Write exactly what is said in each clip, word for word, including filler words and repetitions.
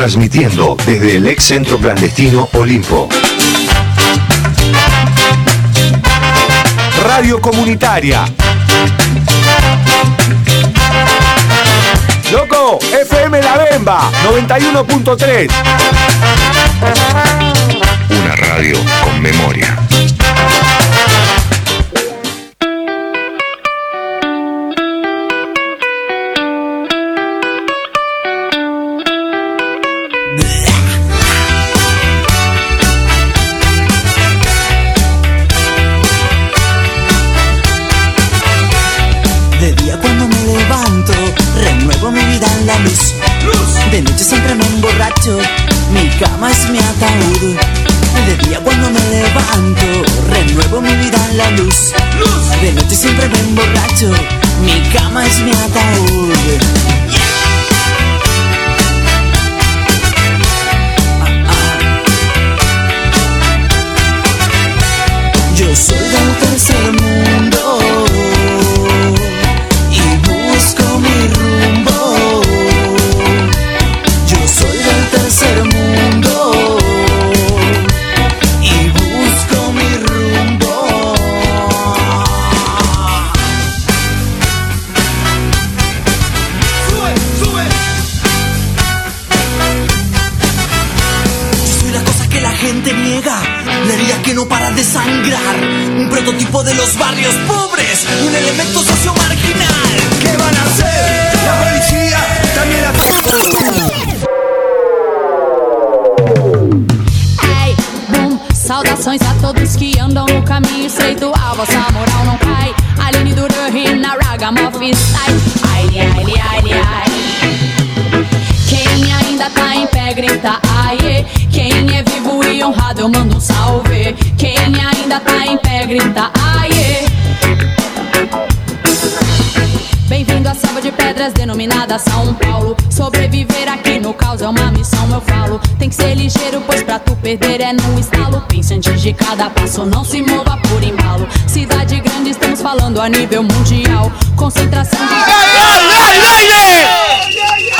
transmitiendo desde el ex centro clandestino Olimpo. Radio Comunitaria. Loco, F M La Bemba, noventa y uno punto tres. Una radio con memoria. De noche siempre me emborracho, mi cama es mi ataúd. De día cuando me levanto, renuevo mi vida en la luz. De noche siempre me emborracho, mi cama es mi ataúd. Ah, ah. Yo soy del tercer mundo y busco mi rumbo. Tercer mundo y busco mi rumbo. Sube, sube. Yo soy la cosa que la gente niega, la herida que no para de sangrar, un prototipo de los barrios pobres, un elemento socio marginal. ¿Qué van a hacer? La policía también la... Saudações a todos que andam no caminho estreito, a vossa moral não cai. Aline Duran na Ragamuffin style. Ai, ai, ai, ai. Quem ainda tá em pé grita aie. Quem é vivo e honrado eu mando um salve. Quem ainda tá em pé grita aie. Bem-vindo à selva de pedras denominada São Paulo. Sobreviver aqui no caos é uma missão, eu falo. Tem que ser ligeiro, pois pra tu perder é no estalo. Pense antes de cada passo, não se mova por embalo. Cidade grande, estamos falando a nível mundial. Concentração de... ¡Ay, ay, ay, ay!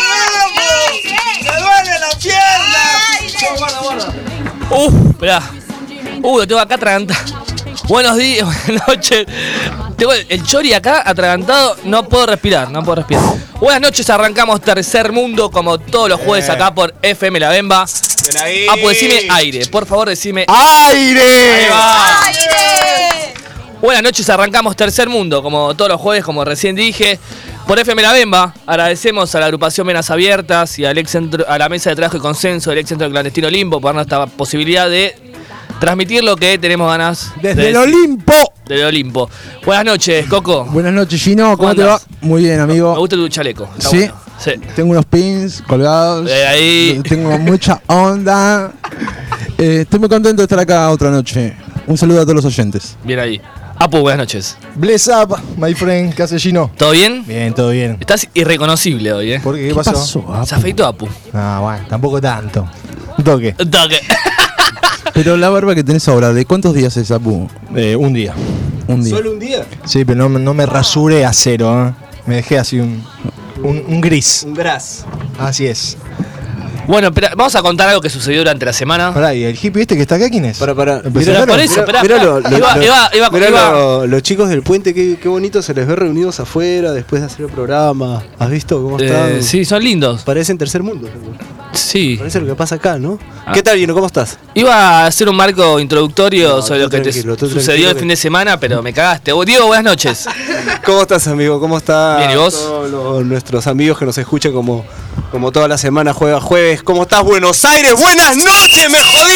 ¡Me duele la pierna! Guarda, guarda. Uh, esperá. Uh, lo tengo acá atragantado. Buenos días, buenas noches. Tengo el chori acá atragantado. No puedo respirar, no puedo respirar. Buenas noches, arrancamos Tercer Mundo como todos los jueves acá por F M La Bemba. Ah, pues decime aire, por favor decime ¡aire! Ahí va. ¡Aire! Buenas noches, arrancamos Tercer Mundo como todos los jueves, como recién dije, por F M La Bemba. Agradecemos a la agrupación Venas Abiertas y al ex centro, a la mesa de trabajo y consenso del ex centro clandestino Olimpo por darnos esta posibilidad de transmitir lo que tenemos ganas desde de el Olimpo. Desde el Olimpo. Buenas noches, Coco. Buenas noches, Gino. ¿Cómo, ¿Cómo te va? Muy bien, amigo. Me gusta tu chaleco. Está ¿Sí? Bueno. Sí. Tengo unos pins colgados. De ahí. Tengo mucha onda. Eh, estoy muy contento de estar acá otra noche. Un saludo a todos los oyentes. Bien ahí. Apu, buenas noches. Bless up, my friend. ¿Qué hace, Gino? ¿Todo bien? Bien, todo bien. Estás irreconocible hoy, ¿eh? ¿Por qué? ¿Qué, ¿Qué pasó? pasó Se afeitó Apu. Ah, bueno, tampoco tanto. Un toque. Un toque. Pero la barba que tenés ahora, ¿de cuántos días es, Apu? Eh, un día. Un día. ¿Solo un día? Sí, pero no, no me rasuré a cero, ¿eh? Me dejé así un, un, un gris. Un gras. Así es. Bueno, espera, vamos a contar algo que sucedió durante la semana. Pará, ¿y el hippie este que está acá quién es? Para, para. Mirá, por eso, esperá, mirá, esperá. lo- lo- Iba- lo- iba- iba- mirá iba- lo- los chicos del puente, qué, qué bonito se les ve reunidos afuera después de hacer el programa. ¿Has visto cómo están? Eh, sí, son lindos. Parecen tercer mundo. Sí. Parece lo que pasa acá, ¿no? Ah. ¿Qué tal, Gino? ¿Cómo estás? Iba a hacer un marco introductorio No, sobre tú lo que te tranquilo, tú sucedió tranquilo el que- fin de semana, pero me cagaste. Diego, buenas noches. ¿Cómo estás, amigo? ¿Cómo están Bien, ¿y vos? todos los- nuestros amigos que nos escuchan como, como toda la semana, juega jueves? ¿Cómo estás, Buenos Aires? ¡Buenas noches! ¡Me jodí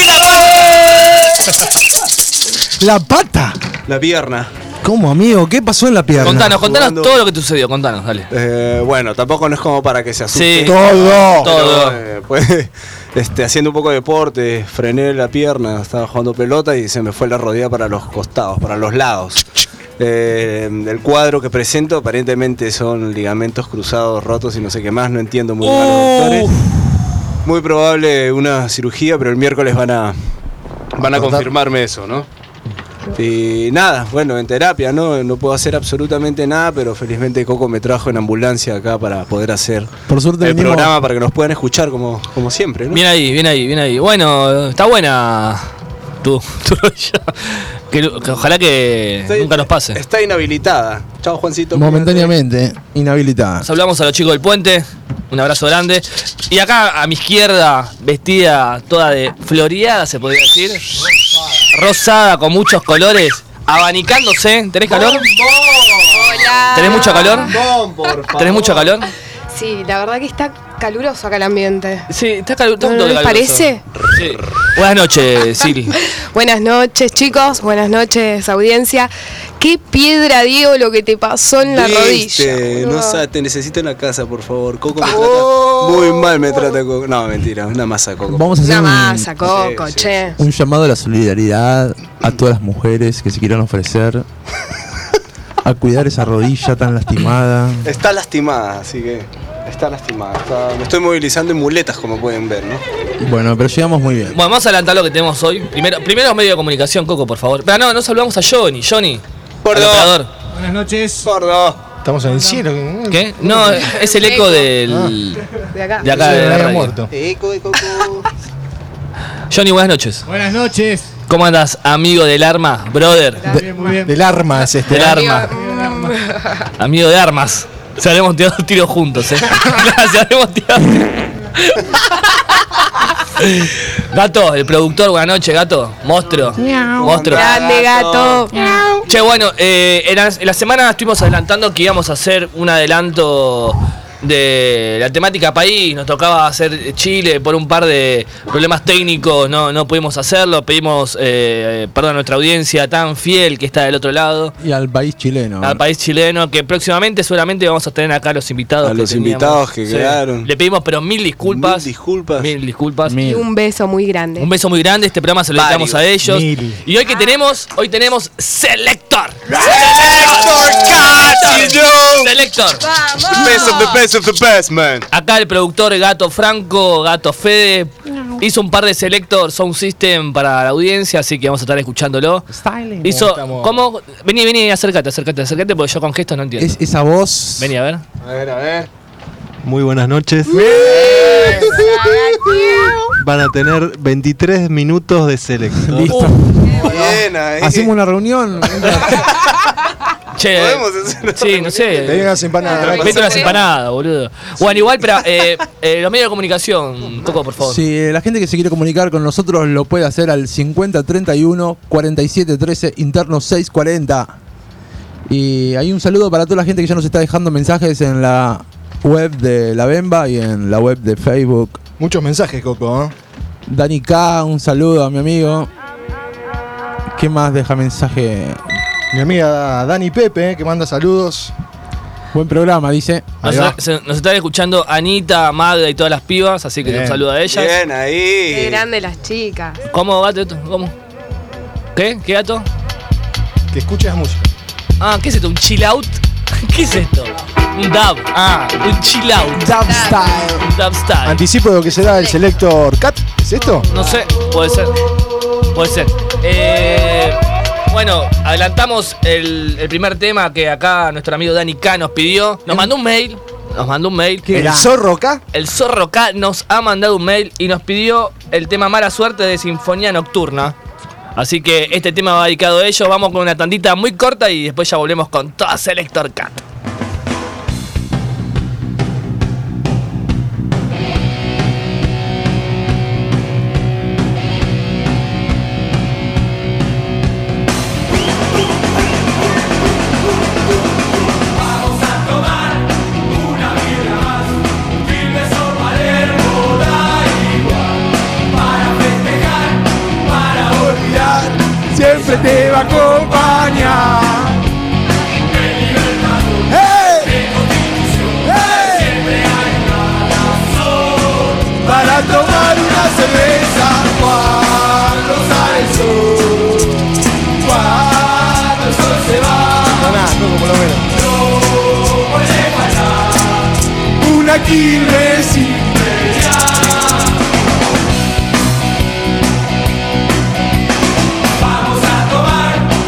la pata! ¡La pata! La pierna. ¿Cómo, amigo? ¿Qué pasó en la pierna? Contanos, contanos Jugando- todo lo que te sucedió, contanos, dale. Eh, bueno, tampoco no es como para que se asuste. Sí. Todo. Todo. Eh, pues, este, haciendo un poco de deporte, frené la pierna, estaba jugando pelota y se me fue la rodilla para los costados, para los lados. Eh, el cuadro que presento aparentemente son ligamentos cruzados rotos y no sé qué más, no entiendo muy bien a los Uh. doctores. Muy probable una cirugía, pero el miércoles van a van a Cortar. confirmarme eso, ¿no? Y nada, bueno, en terapia, ¿no? No puedo hacer absolutamente nada, pero felizmente Coco me trajo en ambulancia acá para poder hacer Por suerte el venimos- programa para que nos puedan escuchar como, como siempre, ¿no? Bien ahí, bien ahí, bien ahí. Bueno, está buena tu, tu rodilla. Que, que ojalá que Estoy- nunca nos pase. Está inhabilitada. Chao, Juancito. Momentáneamente inhabilitada. Saludamos a los chicos del puente. Un abrazo grande. Y acá a mi izquierda, vestida toda de floreada, se podría decir. Rosada, con muchos colores. Abanicándose. ¿Tenés calor? Hola. ¿Tenés mucho calor? ¿Tenés mucho calor? Sí, la verdad que está caluroso acá el ambiente. Sí, está caluroso. ¿No les parece? Sí. Buenas noches, Siri. Buenas noches, chicos. Buenas noches, audiencia. Qué piedra, Diego, lo que te pasó en la Viste, rodilla. no boludo. sabes, te necesito en la casa, por favor. Coco me Oh. trata muy mal, me trata Coco. No, mentira, una masa Coco. Vamos a hacer Una un, masa, Coco, Sí, sí. che. un llamado a la solidaridad a todas las mujeres que se quieran ofrecer a cuidar esa rodilla tan lastimada. Está lastimada, así que está lastimada. Está- me estoy movilizando en muletas, como pueden ver, ¿no? Bueno, pero llegamos muy bien. Bueno, vamos a adelantar lo que tenemos hoy. Primero, primero medio de comunicación, Coco, por favor. Pero no, no saludamos a Johnny. Johnny. Gordo. al operador. Buenas noches. Gordo. Estamos en el cielo. ¿Qué? No, es el eco del. De acá. De acá Sí, de la había radio. muerto. Eco de Coco. Johnny, buenas noches. Buenas noches. ¿Cómo andas, amigo del arma, brother? De- muy bien. Del arma es este. Del ¿eh? arma. Amigo de armas. Se haremos tirado tiros juntos, eh. Se haremos tirado. Gato, el productor, buenas noches, gato. Monstruo. Monstruo. Grande, gato. Che, bueno, eh, en, la, en la semana estuvimos adelantando que íbamos a hacer un adelanto de la temática país. Nos tocaba hacer Chile por un par de problemas técnicos, no, no pudimos hacerlo. Pedimos eh, perdón a nuestra audiencia tan fiel que está del otro lado, Y al país chileno. al país chileno, que próximamente seguramente vamos a tener acá a los invitados. A que los teníamos. invitados que quedaron. Le pedimos pero mil disculpas. Mil disculpas. Mil disculpas. Mil. Y un beso muy grande. Un beso muy grande, este programa se lo dedicamos a Varios. ellos. Mil. Y hoy que tenemos, hoy tenemos Selector. Selector Cat, you know. Selector. The best of the best of the best, man. Acá el productor Gato Franco, Gato Fede, hizo un par de Selector Sound System para la audiencia, así que vamos a estar escuchándolo. Hizo, Estamos- ¿cómo? Vení, vení, acércate, acércate, acércate, porque yo con gestos no entiendo. Es esa voz. Vení, a ver. A ver, a ver. Muy buenas noches. Van a tener veintitrés minutos de selección. Listo. Bien, ahí. Hacemos una reunión. Che, Podemos hacer una sí, no sé. Le digan las empanadas. Vete unas empanadas, boludo. Bueno, igual, pero eh, eh, los medios de comunicación, Coco, por favor. Si la gente que se quiere comunicar con nosotros lo puede hacer al cincuenta treinta y uno cuarenta y siete trece interno seiscientos cuarenta. Y hay un saludo para toda la gente que ya nos está dejando mensajes en la web de La Bemba y en la web de Facebook. Muchos mensajes, Coco. ¿eh? Dani K, un saludo a mi amigo. ¿Qué más deja mensaje? Mi amiga Dani Pepe, que manda saludos. Buen programa, dice. Nos, Ahí va. se- nos están escuchando Anita, Magda y todas las pibas, así que Bien. un saludo a ellas. Bien, ahí. Qué grande las chicas. ¿Cómo, gato? ¿Cómo? ¿Qué? ¿Qué gato? Que escuches música. Ah, ¿qué es esto? ¿Un chill out? ¿Qué es esto? Un dub. Ah, un chill out. Dub Style. Un dub style. Anticipo de lo que será el Selector Cat. ¿Es esto? No sé, puede ser. Puede ser. Eh, bueno, adelantamos el, el primer tema que acá nuestro amigo Dani K nos pidió. Nos mandó un mail. Nos mandó un mail. El Zorro K. El Zorro K nos ha mandado un mail y nos pidió el tema Mala Suerte de Sinfonía Nocturna. Así que este tema va dedicado a ellos. Vamos con una tandita muy corta y después ya volvemos con toda Selector Cat. Siempre te va a acompañar. ¡Hey! ¡Hey! Para tomar una cerveza cuando sale el sol, cuando el sol se va, Nada, Coco, por lo menos. no puede faltar una Quilmes imperial. Vamos a tomar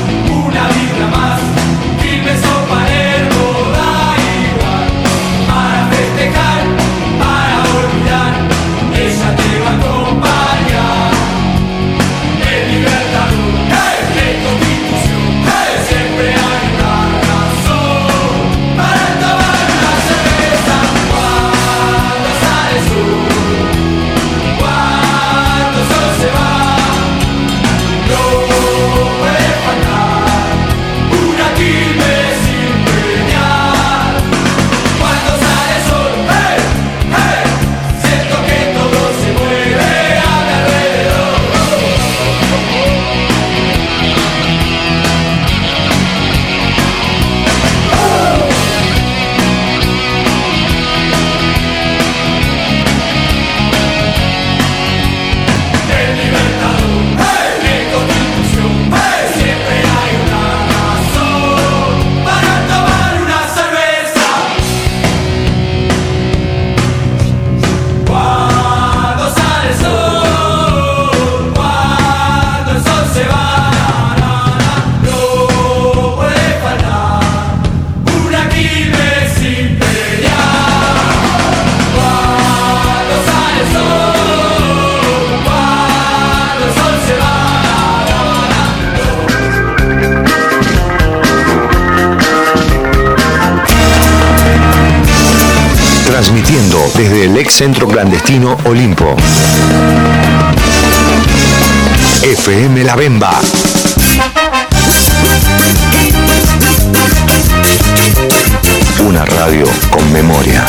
transmitiendo desde el ex centro clandestino Olimpo. F M La Bemba. Una radio con memoria.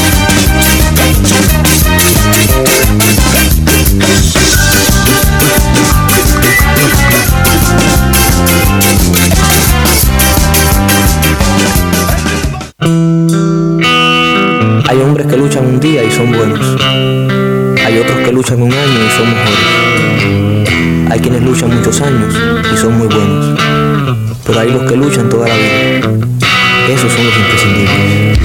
Hay hombres que luchan un día y son buenos. Hay otros que luchan un año y son mejores. Hay quienes luchan muchos años y son muy buenos. Pero hay los que luchan toda la vida. Esos son los imprescindibles.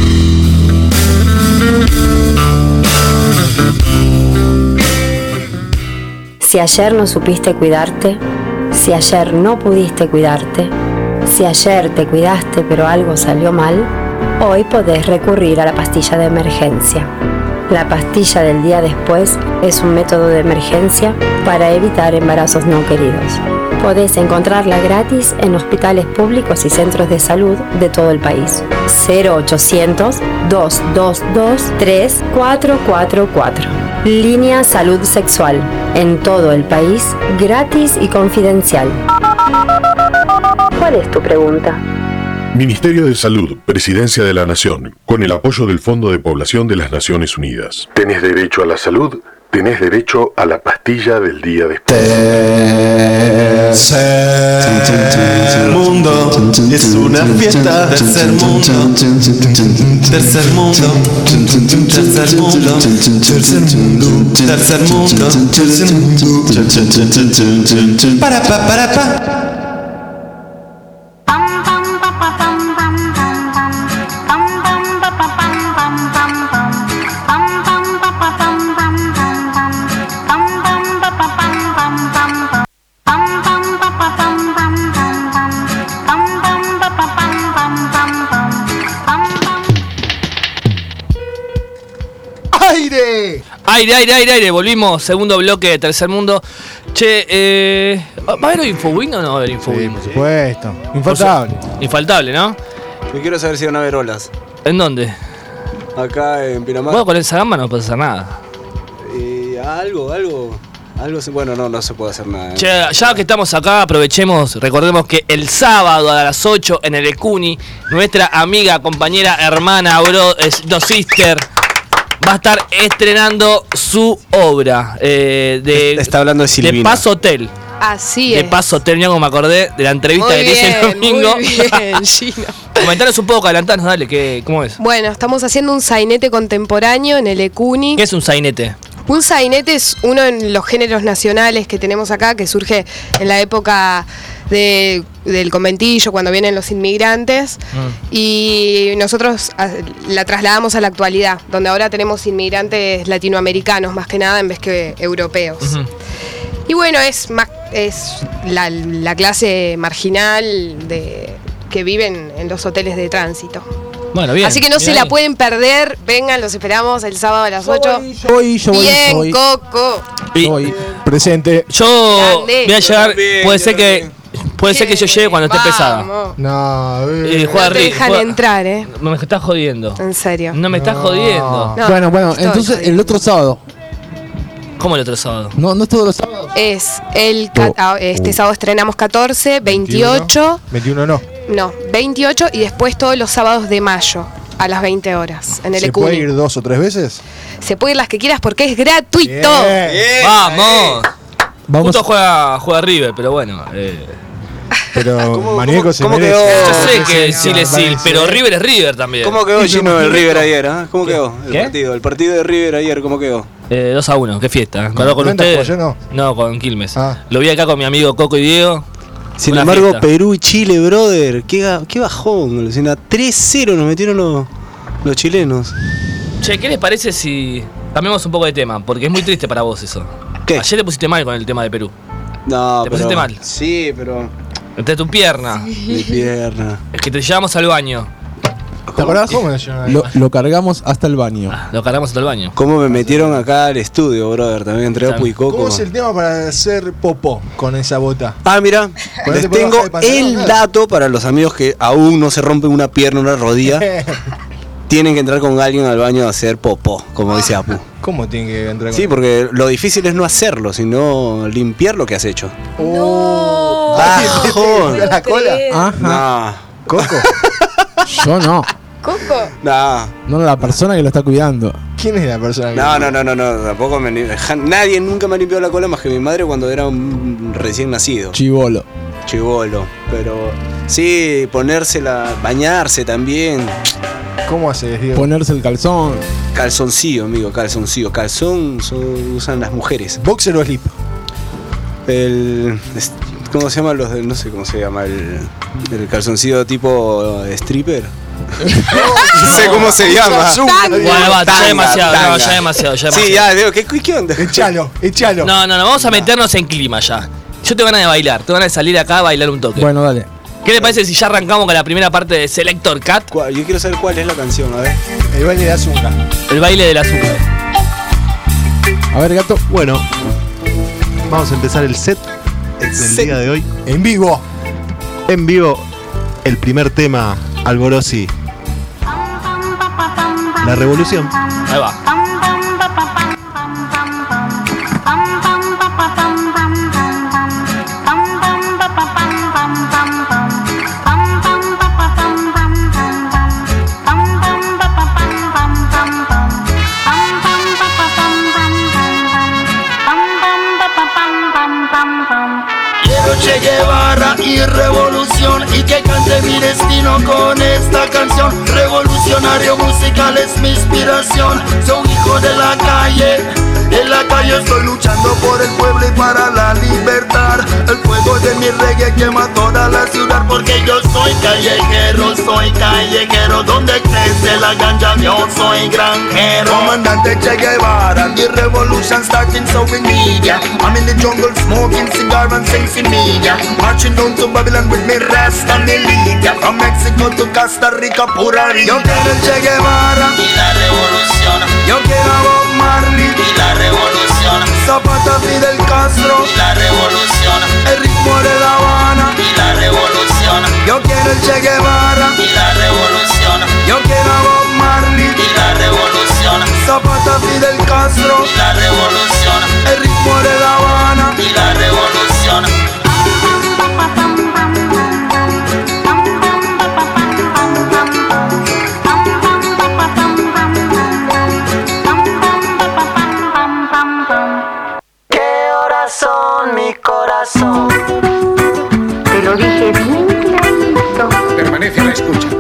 Si ayer no supiste cuidarte, si ayer no pudiste cuidarte, si ayer te cuidaste pero algo salió mal, hoy podés recurrir a la pastilla de emergencia. La pastilla del día después es un método de emergencia para evitar embarazos no queridos. Podés encontrarla gratis en hospitales públicos y centros de salud de todo el país. cero ochocientos, dos dos dos, tres cuatro cuatro cuatro. Línea Salud Sexual. En todo el país, gratis y confidencial. ¿Cuál es tu pregunta? Ministerio de Salud, Presidencia de la Nación, con el apoyo del Fondo de Población de las Naciones Unidas. ¿Tenés derecho a la salud? Tenés derecho a la pastilla del día después. Tercer mundo es una fiesta. Tercer mundo, tercer mundo, tercer mundo, tercer mundo, tercer mundo, tercer mundo. Para pa para pa. ¡Aire! Aire, aire, aire, aire. Volvimos, segundo bloque de Tercer Mundo. Che, eh, ¿va a haber Infowin o no va a haber Infowin? Sí, por supuesto. Infaltable. Infaltable, ¿no? Yo quiero saber si van a haber olas. ¿En dónde? Acá en Pinamar. Bueno, con esa gama no puede hacer nada. Y algo, algo. Algo se, bueno, no, no se puede hacer nada. ¿eh? Che, ya que estamos acá, aprovechemos, recordemos que el sábado a las ocho en el Ecuni, nuestra amiga, compañera, hermana, bro, es, no, sister, va a estar estrenando su obra. Eh, de, Está hablando de Silvina. De Paz Hotel. Así De es. Paz Hotel, mira como me acordé de la entrevista Muy que le hice el bien, domingo. muy bien, Gino. Comentanos un poco, adelantanos, dale, ¿qué, ¿cómo es? Bueno, estamos haciendo un sainete contemporáneo en el Ecuni. ¿Qué es un sainete? Un sainete es uno de los géneros nacionales que tenemos acá, que surge en la época de, del conventillo, cuando vienen los inmigrantes, mm. y nosotros a, la trasladamos a la actualidad, donde ahora tenemos inmigrantes latinoamericanos más que nada en vez que europeos. Uh-huh. Y bueno, es, más, es la, la clase marginal de, que viven en los hoteles de tránsito. Bueno, bien. Así que no se la pueden perder. Vengan, los esperamos el sábado a las ocho. Yo voy, yo voy, bien, yo voy. Coco. Yo voy. Presente. Yo Grande. voy a llegar, Bien, puede yo ser que también. puede ser que yo llegue cuando esté pesada. No, Eh, No juega te Ri- dejan juega- entrar, ¿eh? Me estás jodiendo. En serio. No me estás No. jodiendo. No, bueno, bueno, estoy entonces jodiendo. el otro sábado. ¿Cómo el otro sábado? No, no es todos los sábados. Es el ca- Oh, ah, este oh. sábado estrenamos catorce, veintiocho, veintiuno no. no, veintiocho y después todos los sábados de mayo a las veinte horas en el ¿Se Ecuni. puede ir dos o tres veces? Se puede ir las que quieras porque es gratuito. Bien. Bien, ¡Vamos! Vamos. Justo juega, juega River, pero bueno. Eh, Pero ¿Cómo- Manieco cómo- se cómo merece. quedó? yo sé Oh, que sí, sí le sí, sí, sí. pero River es River también. ¿Cómo quedó Gino el River ayer? ¿eh? ¿Cómo quedó el ¿Qué? partido? El partido de River ayer, ¿cómo quedó? Eh, dos a uno, qué fiesta. ¿eh? ¿Con ¿Con, con Atlanta ustedes? jugó ayer, No, con Quilmes. Ah. Lo vi acá con mi amigo Coco y Diego. Sin Una embargo, fiesta. Perú y Chile, brother. Qué, ga- qué bajón. Lucina. tres cero nos metieron los, los chilenos. Che, ¿qué les parece si cambiamos un poco de tema? Porque es muy triste para vos eso. ¿Qué? Ayer te pusiste mal con el tema de Perú. No, ¿Te pero- pusiste mal? Sí, pero. Entre tu pierna. Mi pierna. Es que te llevamos al baño. ¿Te acordás cómo le llevaron ahí? Lo, lo cargamos hasta el baño. Lo cargamos hasta el baño. ¿Cómo me metieron acá al estudio, brother? También entre Apu y Coco. ¿Cómo es el tema para hacer popó con esa bota? Ah, mira, Ponete les por tengo debajo del pantalón, el nada. dato para los amigos que aún no se rompen una pierna, una rodilla. tienen que entrar con alguien al baño a hacer popó, como dice Apu. ¿Cómo tienen que entrar con Sí, porque lo difícil es no hacerlo, sino limpiar lo que has hecho. ¡No! ¡Bajón! ¿La cola? Ajá. No. Coco. Yo no. Coco. No. No la persona que lo está cuidando. ¿Quién es la persona que No, no, no, no, no, tampoco me nadie nunca me ha limpiado la cola más que mi madre cuando era un recién nacido. Chibolo. Chibolo, pero sí, ponérsela, bañarse también. ¿Cómo haces, Diego? Ponerse el calzón. Calzoncillo, amigo, calzoncillo. Calzón son- usan las mujeres. ¿Boxer o slip? El. es- ¿Cómo se llama los del- no sé cómo se llama el, el calzoncillo tipo eh, stripper? No sé cómo se llama. Bueno, va, ya Tanga, demasiado, no, tanga. ya demasiado, ya Sí, demasiado. ya, Diego, ¿qué, qué onda? Echalo, echalo. No, no, no, vamos a meternos en clima ya. Yo te van a bailar, te van a salir acá a bailar un toque. Bueno, dale. ¿Qué le parece si ya arrancamos con la primera parte de Selector Cat? ¿Cuál? Yo quiero saber cuál es la canción, a ver. El baile de azúcar. El baile del azúcar. A ver, gato. Bueno, vamos a empezar el set del set. día de hoy. En vivo. En vivo, el primer tema, Alborosi. La revolución. Ahí va. Quiero Che Guevara y revolución y que cante mi destino con esta canción. Revolucionario musical es mi inspiración. Soy hijo de la calle, en la calle estoy luchando por el pueblo y para la libertad. El fuego de mi reggae quema toda la ciudad porque yo soy callejero, soy callejero. Donde crece la ganja yo soy granjero. Comandante Che Guevara, the revolution starting so we need ya. I'm in the jungle smoking cigar and singing media. Marching down to Babylon with me Rasta militia. From Mexico to Costa Rica, pura vida. Yo quiero el Che Guevara y la revolución. Yo quiero a Bob Marley y la revolución. Zapata, Fidel Castro y la revolución. El ritmo de La Habana y la revolución. Yo quiero el Che Guevara y la revolución. Yo quiero a Bob Marley y la revolución. Zapata, Fidel Castro y la revolución. El ritmo de La Habana y la revolución. ¿Qué horas son, mi corazón? Te lo dije bien clarito. Permanece a la escucha.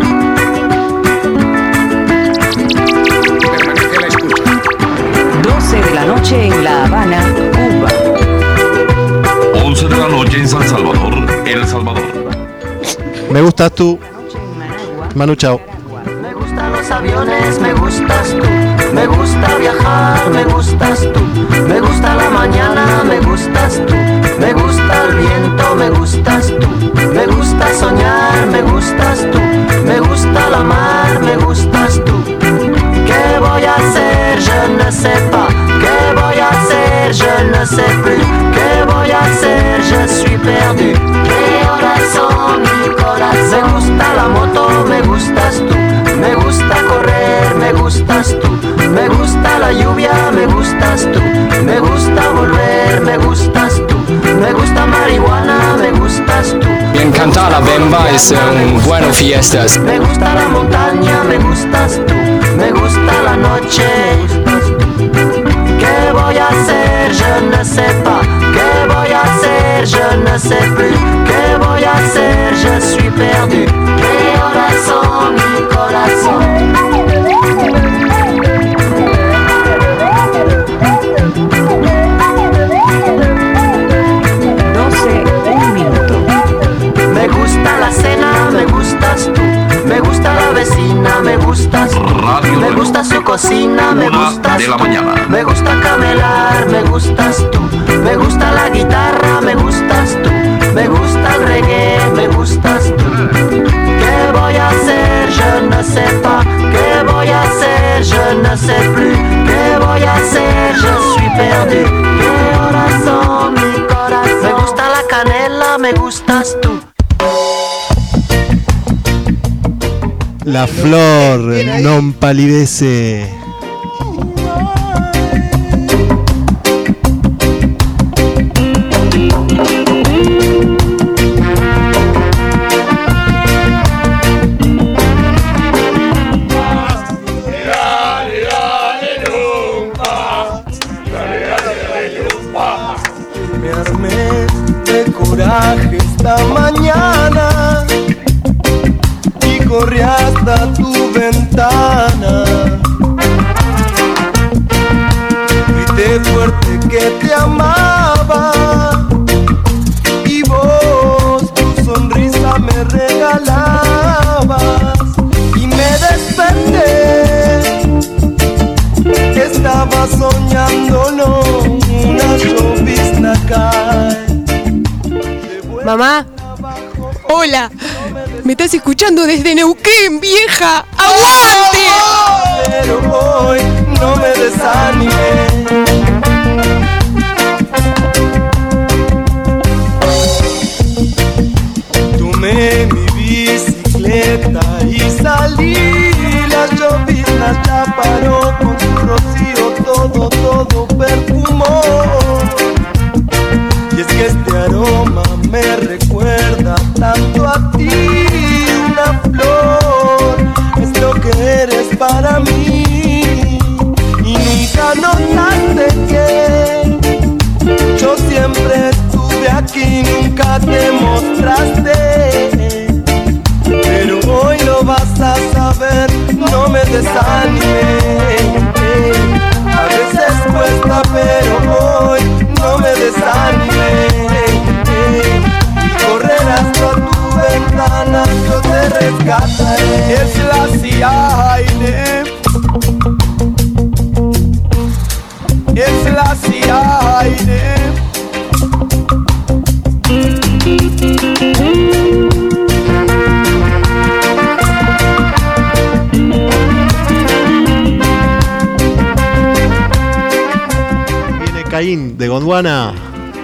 Permanece a la escucha. doce de la noche en La Habana, Cuba. once de la noche en San Salvador, El Salvador. Me gustas tú. Manu Chao. Me gustan los aviones, me gustas tú. Me gusta viajar, me gustas tú. Me gusta la mañana, me gustas tú. Me gusta el viento, me gustas tú. Me gusta soñar, me gustas tú. Me gusta la mar, me gustas tú. ¿Qué voy a hacer? Je ne sais pas. ¿Qué voy a hacer? Je ne sais plus. ¿Qué voy a hacer? Je suis perdu. ¿Qué horas son, mi corazón? Me gusta la moto, me gustas tú. Me gusta correr, me gustas tú. Me gusta la lluvia, me gustas tú. Me gusta volver, me gustas tú. Me gusta marihuana, me gustas tú. Me encanta la bemba y son buenas fiestas. Me gusta la montaña, me gustas tú. Me gusta la noche, me gustas tú. ¿Qué voy a hacer? Je ne sais pas. ¿Qué voy a hacer? Je ne sais plus. ¿Qué voy a hacer? Je suis perdu. ¿Qué horas son, mi corazón? doce, un minuto. Me gusta la cena, me gustas tú. Me gusta la vecina, me gustas tú. Me gusta su cocina, me gustas de la tú. mañana. Me gusta camelar, me gustas tú. Me gusta la guitarra, me gustas tú. Me gusta el reggae, me gustas tú. ¿Qué voy a hacer? Je ne sais pas. ¿Qué voy a hacer? Je ne sais plus. ¿Qué voy a hacer? Je suis perdu. ¿Qué horas son, mi corazón? Me gusta la canela, me gustas tú. La flor non palidece. Me armé de coraje esta mañana y corrí hasta tu ventana. Grité fuerte que te amaba y vos tu sonrisa me regalabas y me desperté. Estaba soñándolo, una llovizna cae. Mamá, hola, me estás escuchando desde Neuquén, vieja, ¡aguante! Pero hoy no me desanimé. Tomé mi bicicleta y salí, la llovizna ya paró con su rocío, todo, todo perfumó. Y es que este aroma me recuerda tanto a ti, una flor es lo que eres para mí. Y nunca notaste que yo siempre estuve aquí, nunca te mostraste. Pero hoy lo vas a saber, no me desanimé. A veces cuesta, pero hoy no me desanimé. Y correr hasta tu ventana, yo te rescataré. Es la C I D. Es la C I D. Viene Caín de Gondwana.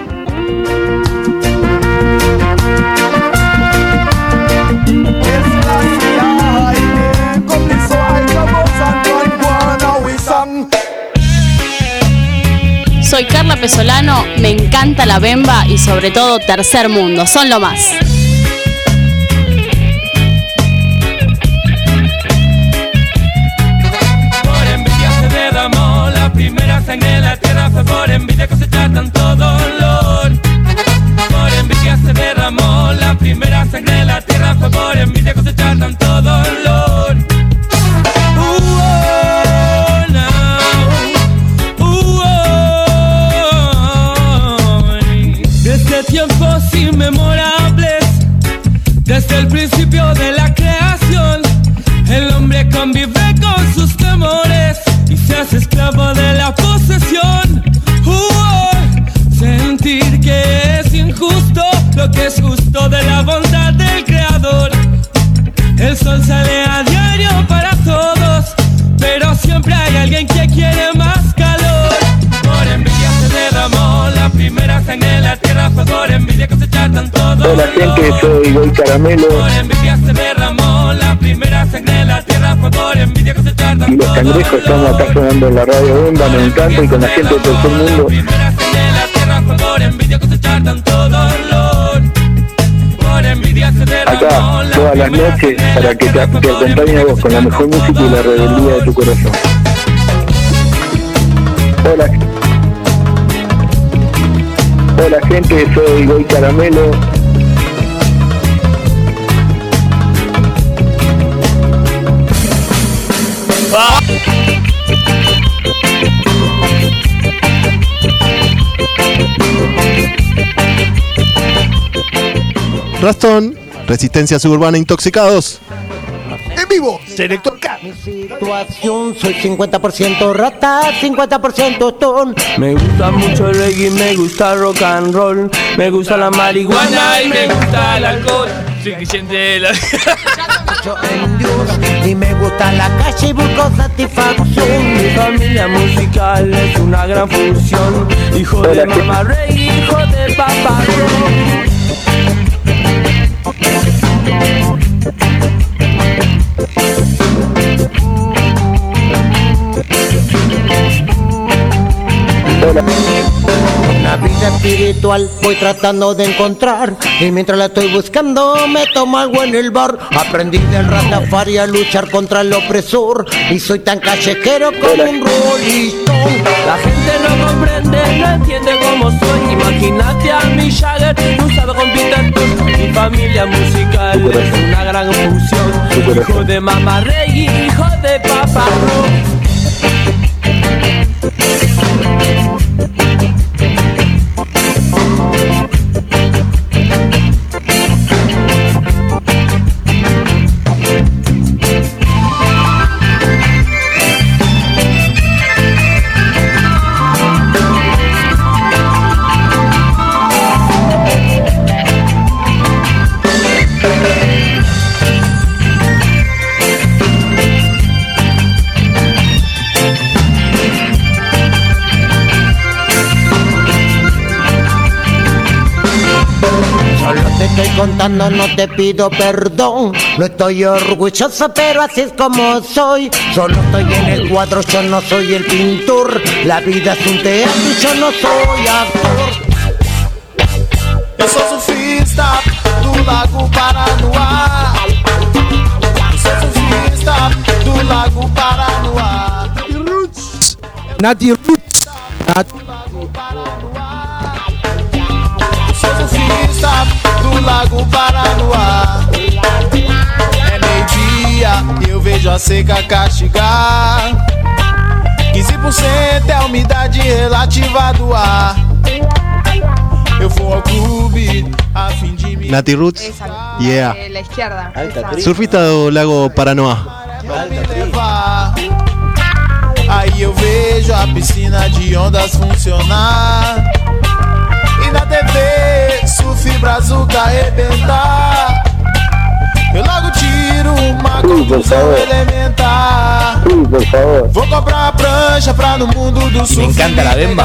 Soy Carla Pesolano, me encanta la bemba y sobre todo Tercer Mundo, son lo más. Por envidia se derramó la primera sangre en la tierra, fue por envidia cosechar tanto dolor. Por envidia se derramó la primera sangre en la tierra, fue por envidia cosechar tanto dolor. Tiempos inmemorables, desde el principio de la creación, el hombre convive con sus temores y se hace esclavo de la posesión. Uh, sentir que es injusto lo que es justo de la bondad del creador. El sol sale a diario para todos, pero siempre hay alguien que quiere más calor. Por envidia se derramó la primera sangre en la tierra, fue por envidia cosechar tanto dolor. Hola gente, soy Goy Caramelo. Por envidia se derramó la primera sangre en la tierra, fue por envidia cosechar tanto Y los cangrejos estamos acá sonando en la radio Bemba, me encanta y con la gente de todo el mundo. primera sangre en la tierra, fue por envidia cosechar tanto dolor. Por envidia se derramó Acá todas las noches para que te, te acompañe a vos con la mejor música y la rebeldía de tu corazón. Hola. Hola gente, soy Goy Caramelo. Ah. Rastón, Resistencia Suburbana Intoxicados. En vivo, Selector K. Mi situación, soy cincuenta por ciento rata, cincuenta por ciento ton. Me gusta mucho el reggae, me gusta rock and roll, me gusta la marihuana y me gusta el alcohol. Soy creyente de la... Y me gusta la calle y busco satisfacción. Mi familia musical es una gran fusión. Hijo de mamá rey, hijo de papá rock. espiritual voy tratando de encontrar, y mientras la estoy buscando me tomo algo en el bar. Aprendí del Rastafari a luchar contra el opresor, y soy tan callejero como un rolistón. La gente no comprende, no entiende cómo soy. Imagínate a mi Jagger, no sabe con Peter Tosh. Mi familia musical es una gran fusión. Hijo de mamá reggae, hijo de papá rock. Estoy contando, no te pido perdón. No estoy orgulloso, pero así es como soy. Solo estoy en el cuadro, yo no soy el pintor. La vida es un teatro y yo no soy actor. Eu sou surfista do Lago Paranoá. Eu sou surfista do Lago Paranoá. Nati Roots. Nat Sou surfista do Lago Paranoá. É meio-dia e eu vejo a seca castigar. quinze por cento é a umidade relativa do ar. Eu vou ao clube a fim de me... Nati Roots, Esa, yeah. de la izquierda. Surfista do Lago Paranoá. me levar. Aí eu vejo a piscina de ondas funcionar. E na T V, surf brazuca arrebentar. Eu logo tiro uma conclusão elementar. Vou comprar uma prancha pra no mundo do surf. Me encanta la bemba.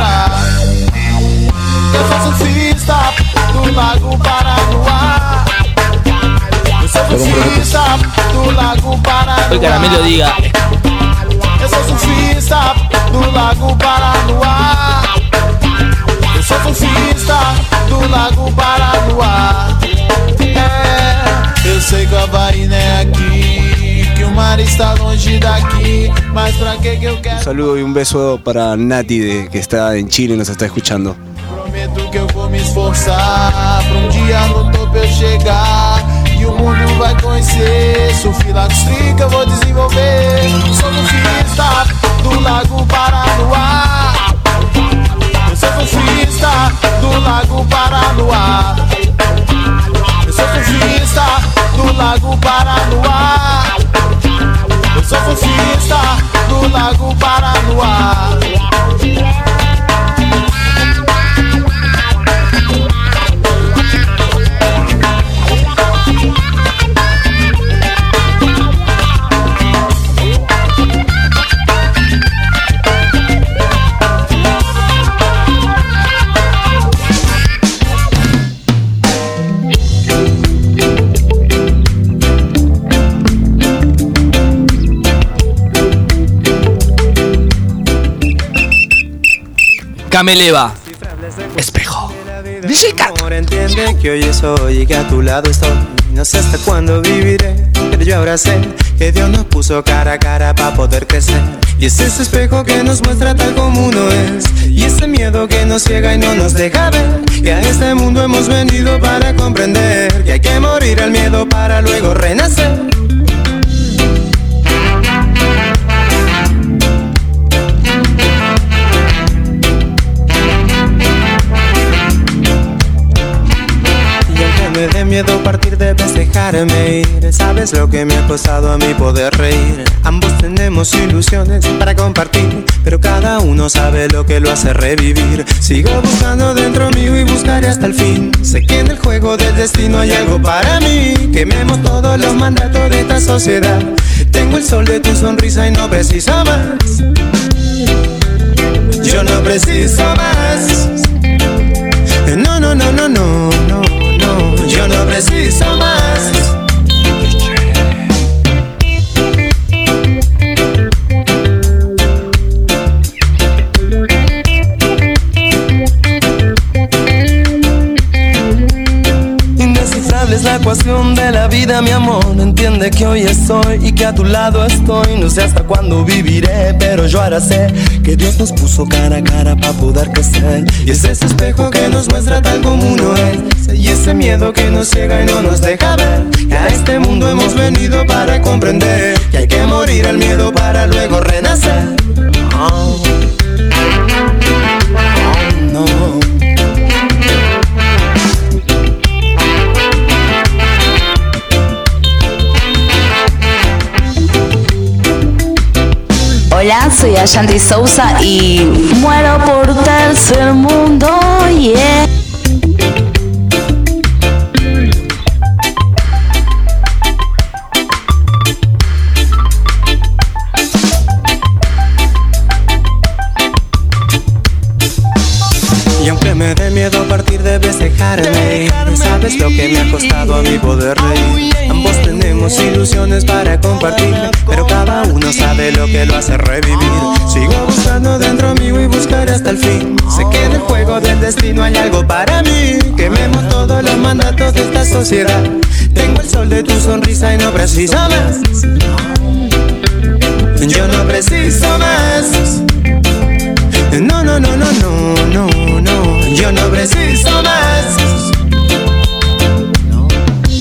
Eu sou surfista do Lago Paranoá. Eu sou surfista do Lago Paranoá. El caramelo diga. Eu sou surfista do Lago Paranoá. Eu sou surfista do Lago Paranoá. É, eu sei que o Havaí não é aqui, que o mar está longe daqui, mas pra que que eu quero? Un saludo y un beso para Nati, de, que está en Chile y nos está escuchando. Prometo que eu vou me esforçar pra um dia no topo eu chegar e o mundo vai conhecer. Surf Lago Street que eu vou desenvolver. Sou surfista do Lago Paranoá. Eu sou surfista do Lago Paranoá. Eu sou surfista do Lago Paranoá. Eu sou surfista do Lago Paranoá. Cameleva. Espejo. D J Cat. Amor, entiende que hoy soy y que a tu lado estoy. No sé hasta cuándo viviré, pero yo ahora sé que Dios nos puso cara a cara para poder crecer. Y es ese espejo que nos muestra tal como uno es. Y ese miedo que nos ciega y no nos deja ver. Que a este mundo hemos venido para comprender que hay que morir al miedo para luego renacer. Me dé miedo partir, debes dejarme ir. Sabes lo que me ha costado a mí poder reír. Ambos tenemos ilusiones para compartir, pero cada uno sabe lo que lo hace revivir. Sigo buscando dentro mío y buscaré hasta el fin. Sé que en el juego del destino hay algo para mí. Quememos todos los mandatos de esta sociedad. Tengo el sol de tu sonrisa y no preciso más. Yo no preciso más. No, no, no, no, no, no. Yo no preciso más. ecuación de la vida, mi amor. Entiende que hoy estoy y que a tu lado estoy. No sé hasta cuándo viviré, pero yo ahora sé que Dios nos puso cara a cara para poder crecer. Y es ese espejo que nos muestra tal como uno es, y ese miedo que nos ciega y no nos deja ver que a este mundo hemos venido para comprender que hay que morir al miedo para luego renacer. Oh. Oh, no. Hola, soy Ashanti Sousa y muero por tercer mundo, yeah. Y aunque me dé miedo partir debes dejarme ir. Sabes lo que me ha costado a mí poder reír. Ambos tenemos ilusiones para compartir, pero cada uno sabe lo que lo hace revivir. Sigo buscando dentro mío y buscaré hasta el fin. Sé que en el juego del destino hay algo para mí. Quememos todos los mandatos de esta sociedad. Tengo el sol de tu sonrisa y no preciso más. Yo no preciso más. No, no, no, no, no, no, no. Yo no preciso más. No.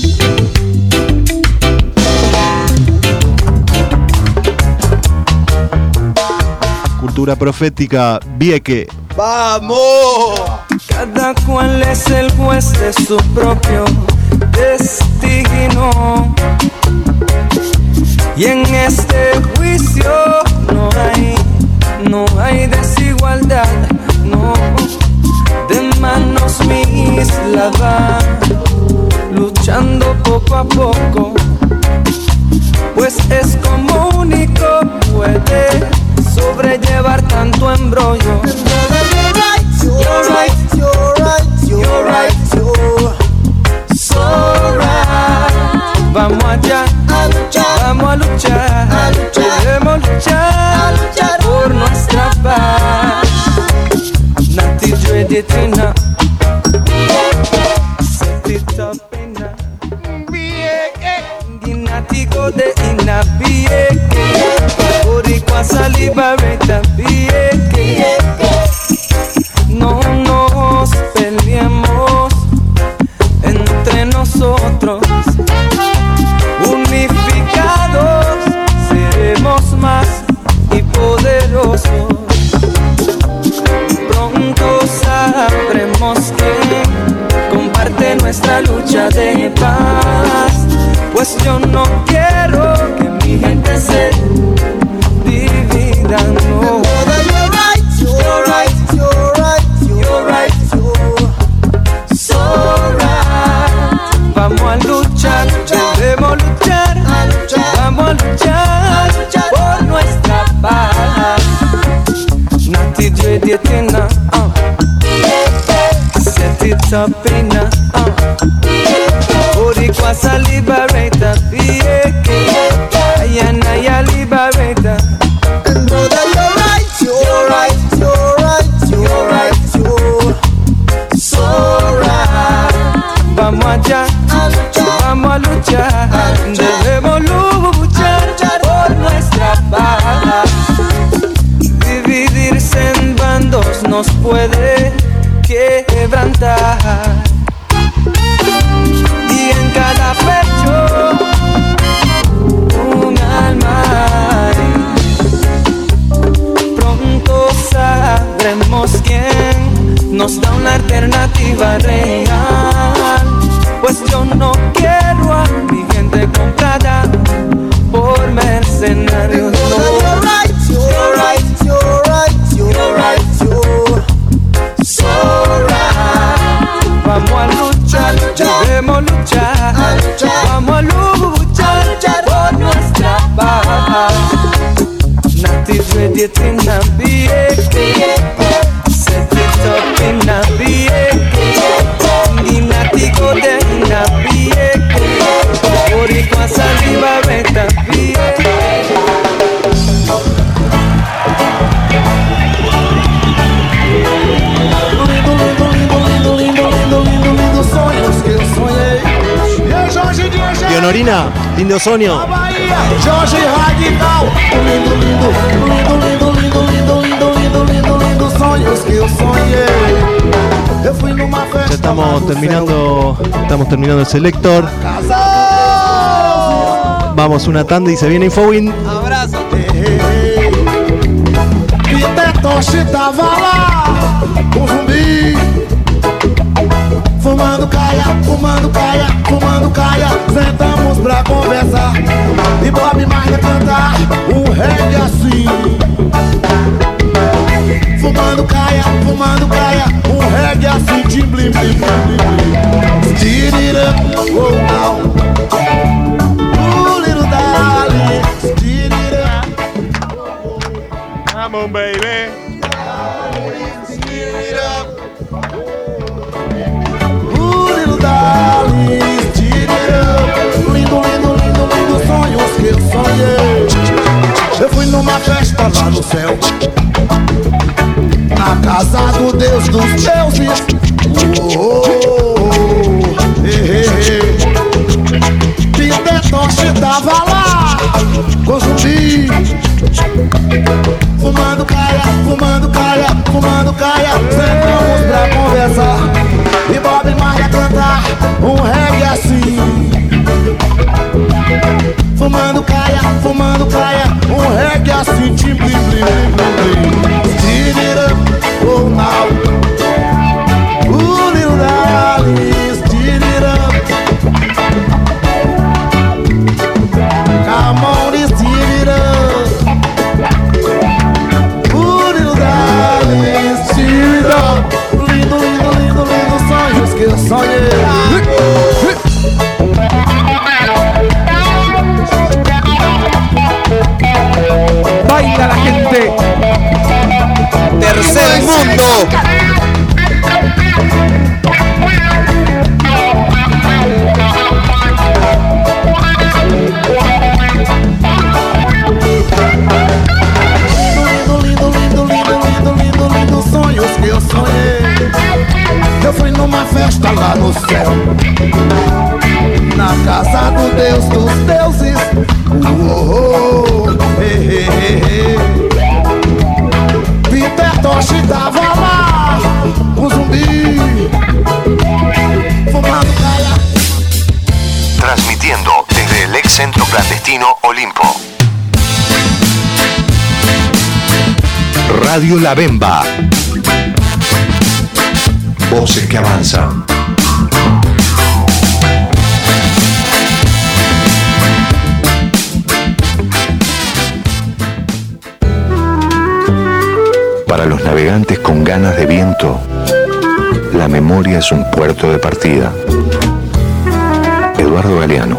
Cultura profética, Vieque. ¡Vamos! Cada cual es el juez de su propio destino. Y en este juicio no hay, no hay desigualdad, no. De manos mis la va luchando poco a poco, pues es como único puede sobrellevar tanto embrollo. You're right, you're right, you're right, you're so right. Vamos allá, a luchar, vamos a luchar, a luchar. Debemos luchar, a luchar por nuestra paz. Nati Dreaditina, Setita Pena, Nati Gode Ina Bieke, Boricua Saliva Reta Bieke. No nos peleemos entre nosotros, unificados seremos más y poderosos. Pronto sabremos que comparte nuestra lucha de paz, pues yo no quiero que mi gente se divida, no. You're right, you're right, you're right, you're so right. Vamos a luchar, debemos luchar, vamos a luchar por nuestra paz. Nati Dreaditina, uh. Setita Pena, uh. Boricua Saliva Reta Bieke, Ayana ya Liberata. And brother, you're right, you're right, you're right, you're right, you're so right. Vamos allá, a luchar, vamos a luchar, a luchar. Debemos luchar por nuestra paz. Dividirse en bandos nos puede quebrantar, y en cada pecho un alma hay. Pronto sabremos quién nos da una alternativa real, pues yo no quiero a mi gente comprada por mercenarios. You're right, you're right, you're right, you're right, you're so right. Vamos a luchar, debemos luchar, vamos a luchar por nuestra paz. Nati Dreaditina Bieke, Setita Pena Bieke, y Nati Gode Ina Bieke, Boricua Saliva Reta Bieke. Lindo, lindo, lindo, lindo, lindo, lindo, lindo, lindo sonhos que eu sonhei. Marina, Indio Sonio. Jorge Radical, lindo, lindo, lindo, lindo, lindo, lindo, lindo, lindo, lindo, lindo, sonhos que eu sonhei. Eu fui numa festa. Ya estamos terminando, estamos terminando el selector. Vamos una tanda y se viene Infowin. Abrazo. Peter Tosh tava lá, um zumbi. Fumando caia, fumando caia, fumando caia. Sentamos pra conversar e Bob Marley cantar um reggae assim. Fumando caia, fumando caia, um reggae assim. Tim blim blim blim blim. Steer it up, oh now. Ooh little darling, steer it up. Come on baby. Steer it up. Darling, steer it up. Lindo, lindo, lindo, lindo, sonhos que eu sonhei. Eu fui numa festa lá no céu, na casa do Deus dos deuses. Oh, oh, oh, eh, eh, eh. Peter Tosh tava lá com zumbi. Fumando caia, fumando caia, fumando caia. Sentamos pra conversar e Bob Marley cantar um reggae assim. Fumando caia, fumando caia, um reggae assim. Tim blim blim blim blim. Steer it up, oh now. Ooh little darling, steer it up. Come on, steer it up. Ooh little darling, steer it up. Lindo, lindo, lindo, lindo, sonhos que eu sonhei. Baila la gente. Tercer mundo. Lindo, lindo, lindo, lindo, lindo, lindo, lindo, sonhos que eu sonhei. Eu fui numa festa lá no céu, na casa do Deus dos deuses. Oh, oh, oh, eh, eh, eh. Peter Tosh tava lá, um zumbi. Fumando caia. Transmitiendo desde el ex centro clandestino Olimpo. Radio La Bemba. Voces que avanzan. Para los navegantes con ganas de viento, la memoria es un puerto de partida. Eduardo Galeano.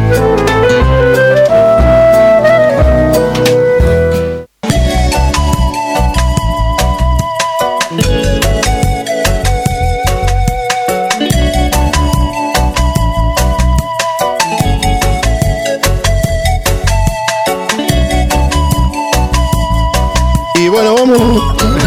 Y bueno, vamos.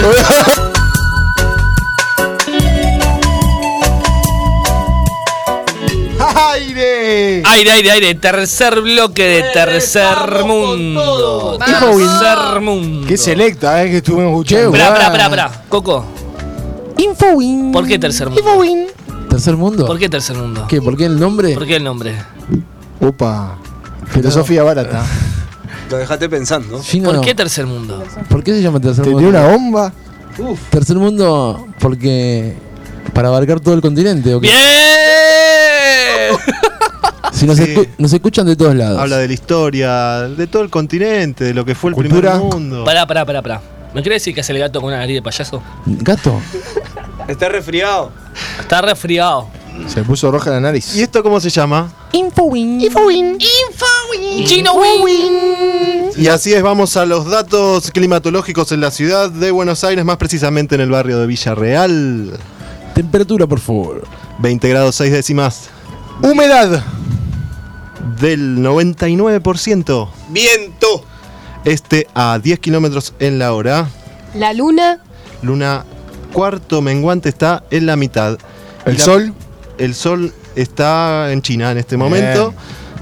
Aire. Aire, aire, aire. Tercer bloque de Tercer Mundo. Tercer Mundo. Qué selecta, eh, que estuvimos escuchando. Pará, pará, pará, pará. Coco. Infowin. ¿Por qué Tercer Mundo? Infowin. ¿Tercer Mundo? ¿Por qué Tercer Mundo? ¿Qué? ¿Por qué el nombre? ¿Por qué el nombre? Opa. Filosofía barata. Lo dejaste pensando. Sí, no, ¿Por no. qué Tercer Mundo? ¿Por qué se llama Tercer ¿Te Mundo? dio una bomba? Uf. Tercer Mundo porque para abarcar todo el continente. ¿O qué? ¡Bien! Si nos, Sí. escu- nos escuchan de todos lados. Habla de la historia, de todo el continente, de lo que fue el Cultura. primer mundo. Pará, pará, pará, pará. ¿No quiere decir que hace el gato con una nariz de payaso? ¿Gato? Está resfriado. Está resfriado. Se puso roja la nariz. ¿Y esto cómo se llama? Infowin. Infowin. Infowin. Chino Win. Y así es, vamos a los datos climatológicos en la ciudad de Buenos Aires, más precisamente en el barrio de Villarreal. Temperatura, por favor. veinte grados seis décimas. Humedad. Del noventa y nueve por ciento. Viento. Este a diez kilómetros en la hora. La luna. Luna cuarto menguante está en la mitad. ¿El Y la- sol? El sol está en China en este momento.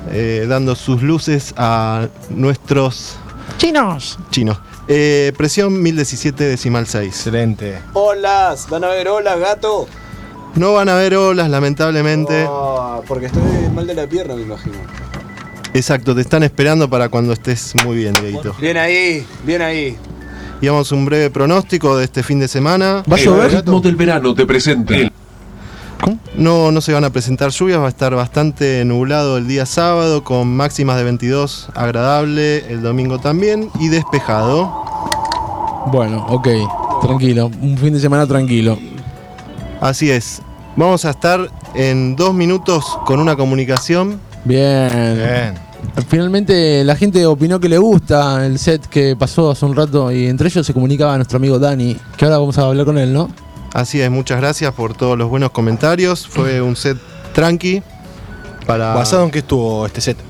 eh, dando sus luces a nuestros chinos. chinos. Eh, presión mil diecisiete decimal seis. Excelente. Olas, ¿van a ver olas, gato? No van a haber olas, lamentablemente. Oh, porque estoy mal de la pierna, me imagino. Exacto, te están esperando para cuando estés muy bien, Dieguito. Bien ahí, bien ahí. Y vamos a un breve pronóstico de este fin de semana. ¿Va a llover? El ritmo del verano te presenta. ¿Cómo? No, no se van a presentar lluvias, va a estar bastante nublado el día sábado, con máximas de veintidós, agradable, el domingo también, y despejado. Bueno, ok, tranquilo, un fin de semana tranquilo. Así es, vamos a estar en dos minutos con una comunicación. Bien. Bien. Finalmente la gente opinó que le gusta el set que pasó hace un rato y entre ellos se comunicaba nuestro amigo Dani, que ahora vamos a hablar con él, ¿no? Así es, muchas gracias por todos los buenos comentarios. Fue un set tranqui. Para... ¿Basado en qué estuvo este set?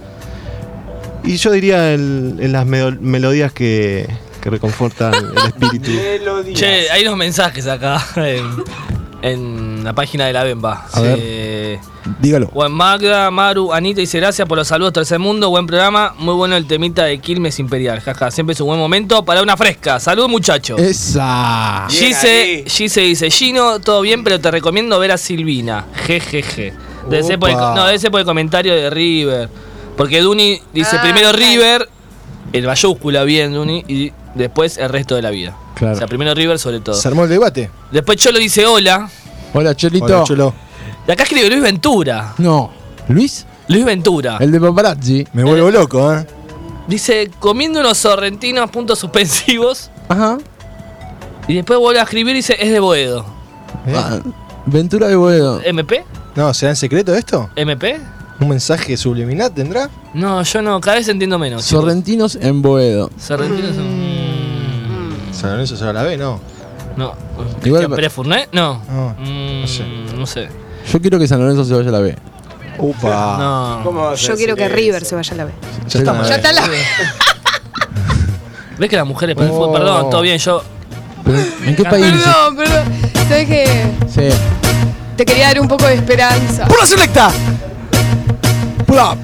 Y yo diría el, en las me- melodías que, que reconfortan el espíritu. Che, hay unos mensajes acá en, en la página de la Bemba. A ver. Eh, Dígalo. Juan Magda, Maru, Anita dice gracias por los saludos Tercer Mundo, buen programa, muy bueno el temita de Quilmes Imperial, jaja, siempre es un buen momento para una fresca. Salud muchachos. Esa. Gise, Gise dice, Gino, todo bien, pero te recomiendo ver a Silvina. Jejeje. Debe ser por el, Opa. no, debe ser por el comentario de River. Porque Duni dice Ah, primero claro. River, el mayúscula bien Duni, y después el resto de la vida. Claro. O sea, primero River sobre todo. Se armó el debate. Después Cholo dice hola. Hola, Chelito. Hola, Cholo. Y acá escribe Luis Ventura. No, ¿Luis? Luis Ventura. El de paparazzi. Me vuelvo loco, ¿eh? Dice, comiendo unos sorrentinos, puntos suspensivos. Ajá. Y después vuelve a escribir y dice, es de Boedo. Ah, Ventura de Boedo. ¿M P? No, ¿será en secreto esto? ¿M P? ¿Un mensaje subliminal tendrá? No, yo no, cada vez entiendo menos. chicos. Sorrentinos en Boedo. Sorrentinos son... San Lorenzo se la ve, ¿no? No. Igual- ¿Pérez Fournet? No. No, Mm, no sé. No sé. Yo quiero que San Lorenzo se vaya a la B. Upa. No. ¿Cómo vas a Yo quiero decir que River eso? se vaya a la B. Ya estamos. Ya está la B. ¿Ves que las mujeres para el fútbol? Oh. Perdón, todo bien, yo... Pero, ¿en qué país? Perdón, perdón. Sabes que Sí. te quería dar un poco de esperanza. ¡Pura selecta! Plop.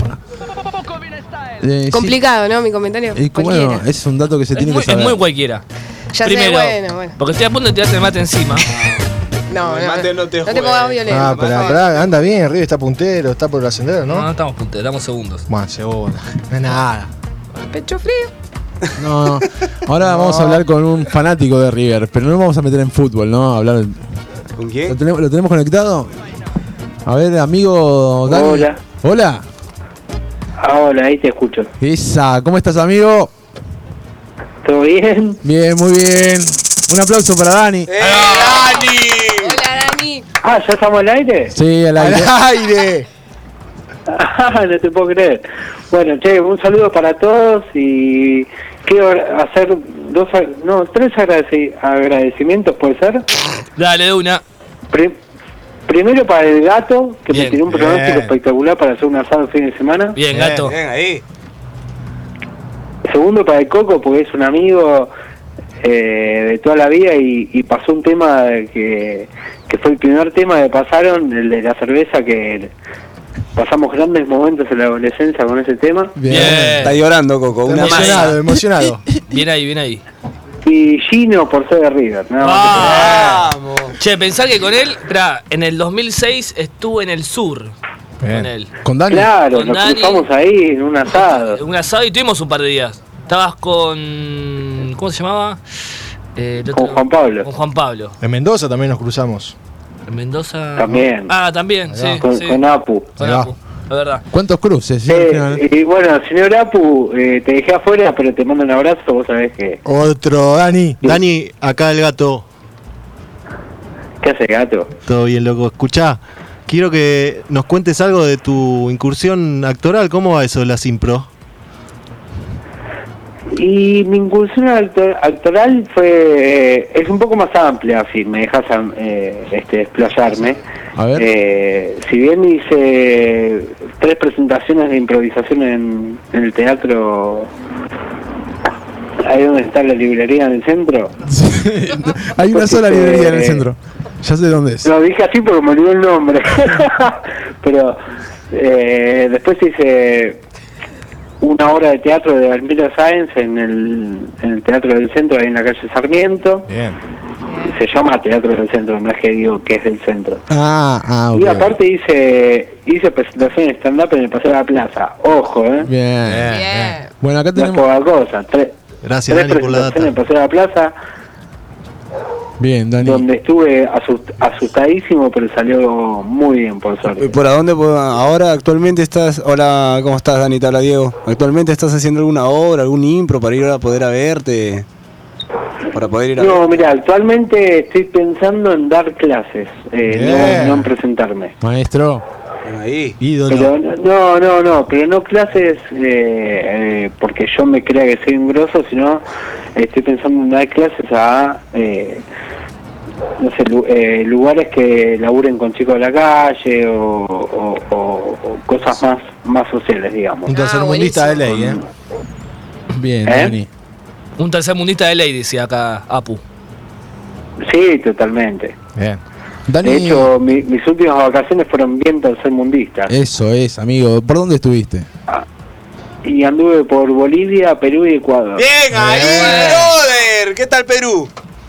Eh, sí. Complicado, ¿no? Mi comentario. Y como Cualquiera. bueno, es un dato que se Es tiene muy, que es saber. muy cualquiera. Ya Primero, sé, bueno, bueno. porque estoy a punto de tirarte el mate encima. No, El no, mate no te no te juegue. pongas violento. Ah, por pero favor. pará, anda bien, River está puntero, está por el ascender, No, ¿no? no estamos punteros, damos segundos. Bueno, seguro. No es nada. Pecho frío. No, no. Ahora vamos a hablar con un fanático de River, pero no nos vamos a meter en fútbol, ¿no? A hablar. ¿Con ¿Lo quién? tenemos, ¿Lo tenemos conectado? A ver, amigo Dani. Hola. Hola. Ah, hola, ahí te escucho. Esa, ¿cómo estás, amigo? ¿Todo bien? Bien, muy bien. Un aplauso para Dani. ¡Eh, Dani! Hola, Dani. Ah, ¿ya estamos al aire? Sí, al aire. ¡Al aire! Ah, no te puedo creer. Bueno, che, un saludo para todos y quiero hacer dos, ag- no, tres agradeci- agradecimientos, ¿puede ser? Dale, de una. Pri- primero para el gato, que Bien, me tiró un pronóstico bien. espectacular para hacer un asado el fin de semana. Bien, gato. Bien, ahí. Segundo para el Coco, porque es un amigo eh, de toda la vida y, y pasó un tema que, que fue el primer tema que pasaron, el de la cerveza, que pasamos grandes momentos en la adolescencia con ese tema. Bien. Está llorando, Coco. Una más. Emocionado, emocionado. Bien ahí, bien ahí. Y Gino por ser de River, nada más. Vamos. Che, pensá que con él, esperá, en el dos mil seis estuve en el sur Bien. con él. ¿Con Dani? Claro, Con nos Dani. cruzamos ahí en un asado. Un asado y tuvimos un par de días. Estabas con... ¿Cómo se llamaba? Eh, el otro- Con Juan Pablo. Con Juan Pablo. En Mendoza también nos cruzamos. En Mendoza... También. Ah, también, sí. Con, sí. con Apu. Con Ahí va. Apu, la verdad. ¿Cuántos cruces? sí, al Eh, final? y bueno, señor Apu, eh, te dejé afuera, pero te mando un abrazo, vos sabés que... Otro, Dani. Dani, acá el gato. ¿Qué hace, gato? Todo bien, loco. Escuchá, quiero que nos cuentes algo de tu incursión actoral. ¿Cómo va eso de las impro? Y mi incursión actor- actoral fue eh, es un poco más amplia, si me dejas eh, este, desplayarme. A ver. Eh, si bien hice tres presentaciones de improvisación en, en el teatro, ahí donde está la librería en el centro. Hay una sola librería en el Eh, centro. Ya sé dónde es. Lo dije así porque me olvidó el nombre. Pero Eh, después hice una obra de teatro de Almiro Sáenz en el, en el Teatro del Centro, ahí en la calle Sarmiento. Bien. Se llama Teatro del Centro, no es que digo que es del centro. Ah, ah, ok. Y aparte hice hice presentación de stand-up en el Paseo de la Plaza. Ojo, ¿eh? Bien. Bien. Bueno, acá No es tenemos. poca cosa. Tres, Gracias, tres Dani, por la presentaciones en el data. Paseo de la Plaza, Bien, Dani. donde estuve asust- asustadísimo, pero salió muy bien, por suerte. ¿Por a dónde puedo- ahora actualmente estás? Hola, ¿cómo estás, Dani? Te habla Diego. ¿Actualmente estás haciendo alguna obra, algún impro para ir a poder a verte? Para poder ir a No, mira, actualmente estoy pensando en dar clases, eh, no, no en presentarme. Maestro. Ahí. Ídolo. Pero no, no, no, pero no clases eh, eh, porque yo me crea que soy un grosso, sino estoy pensando en dar clases a, eh, no sé, lu- eh, lugares que laburen con chicos de la calle o, o- o- o cosas más más sociales, digamos. Un tercermundista de ley, ¿eh? Bien, ¿Eh? Dani. Un tercermundista de ley, decía acá Apu. Sí, totalmente. Bien. Dani. De hecho, mi- mis últimas vacaciones fueron bien tercermundistas. Eso es, amigo. ¿Por dónde estuviste? Y anduve por Bolivia, Perú y Ecuador. ¡Bien ahí, brother! ¿Qué tal Perú?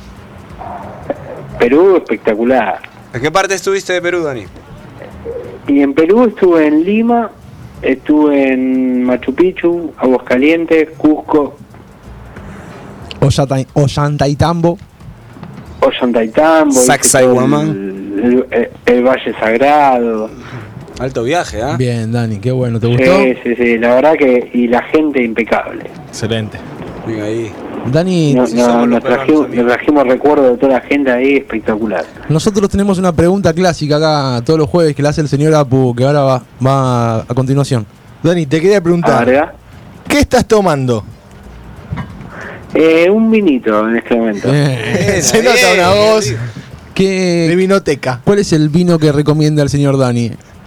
Perú espectacular. ¿A qué parte estuviste de Perú, Dani? Y en Perú estuve en Lima, estuve en Machu Picchu, Aguascalientes, Cusco, Ollanta- Ollantaytambo. Ollantaytambo, hice Sacsayhuamán. todo el, el- el Valle Sagrado. Alto viaje, ¿ah? Bien, Dani, qué bueno. ¿Te Sí, gustó? sí, sí, la verdad que... Y la gente impecable. Excelente. Bien ahí. Dani, No, no, nos, trajimos, nos trajimos recuerdos de toda la gente ahí, espectacular. nosotros tenemos una pregunta clásica acá todos los jueves que le hace el señor Apu, que ahora va, va a continuación. Dani, te quería preguntar. ¿verdad? ¿Qué estás tomando? Eh, un vinito en este momento. Se nota una voz ¿Qué, de vinoteca. ¿Cuál es el vino que recomienda el señor Dani?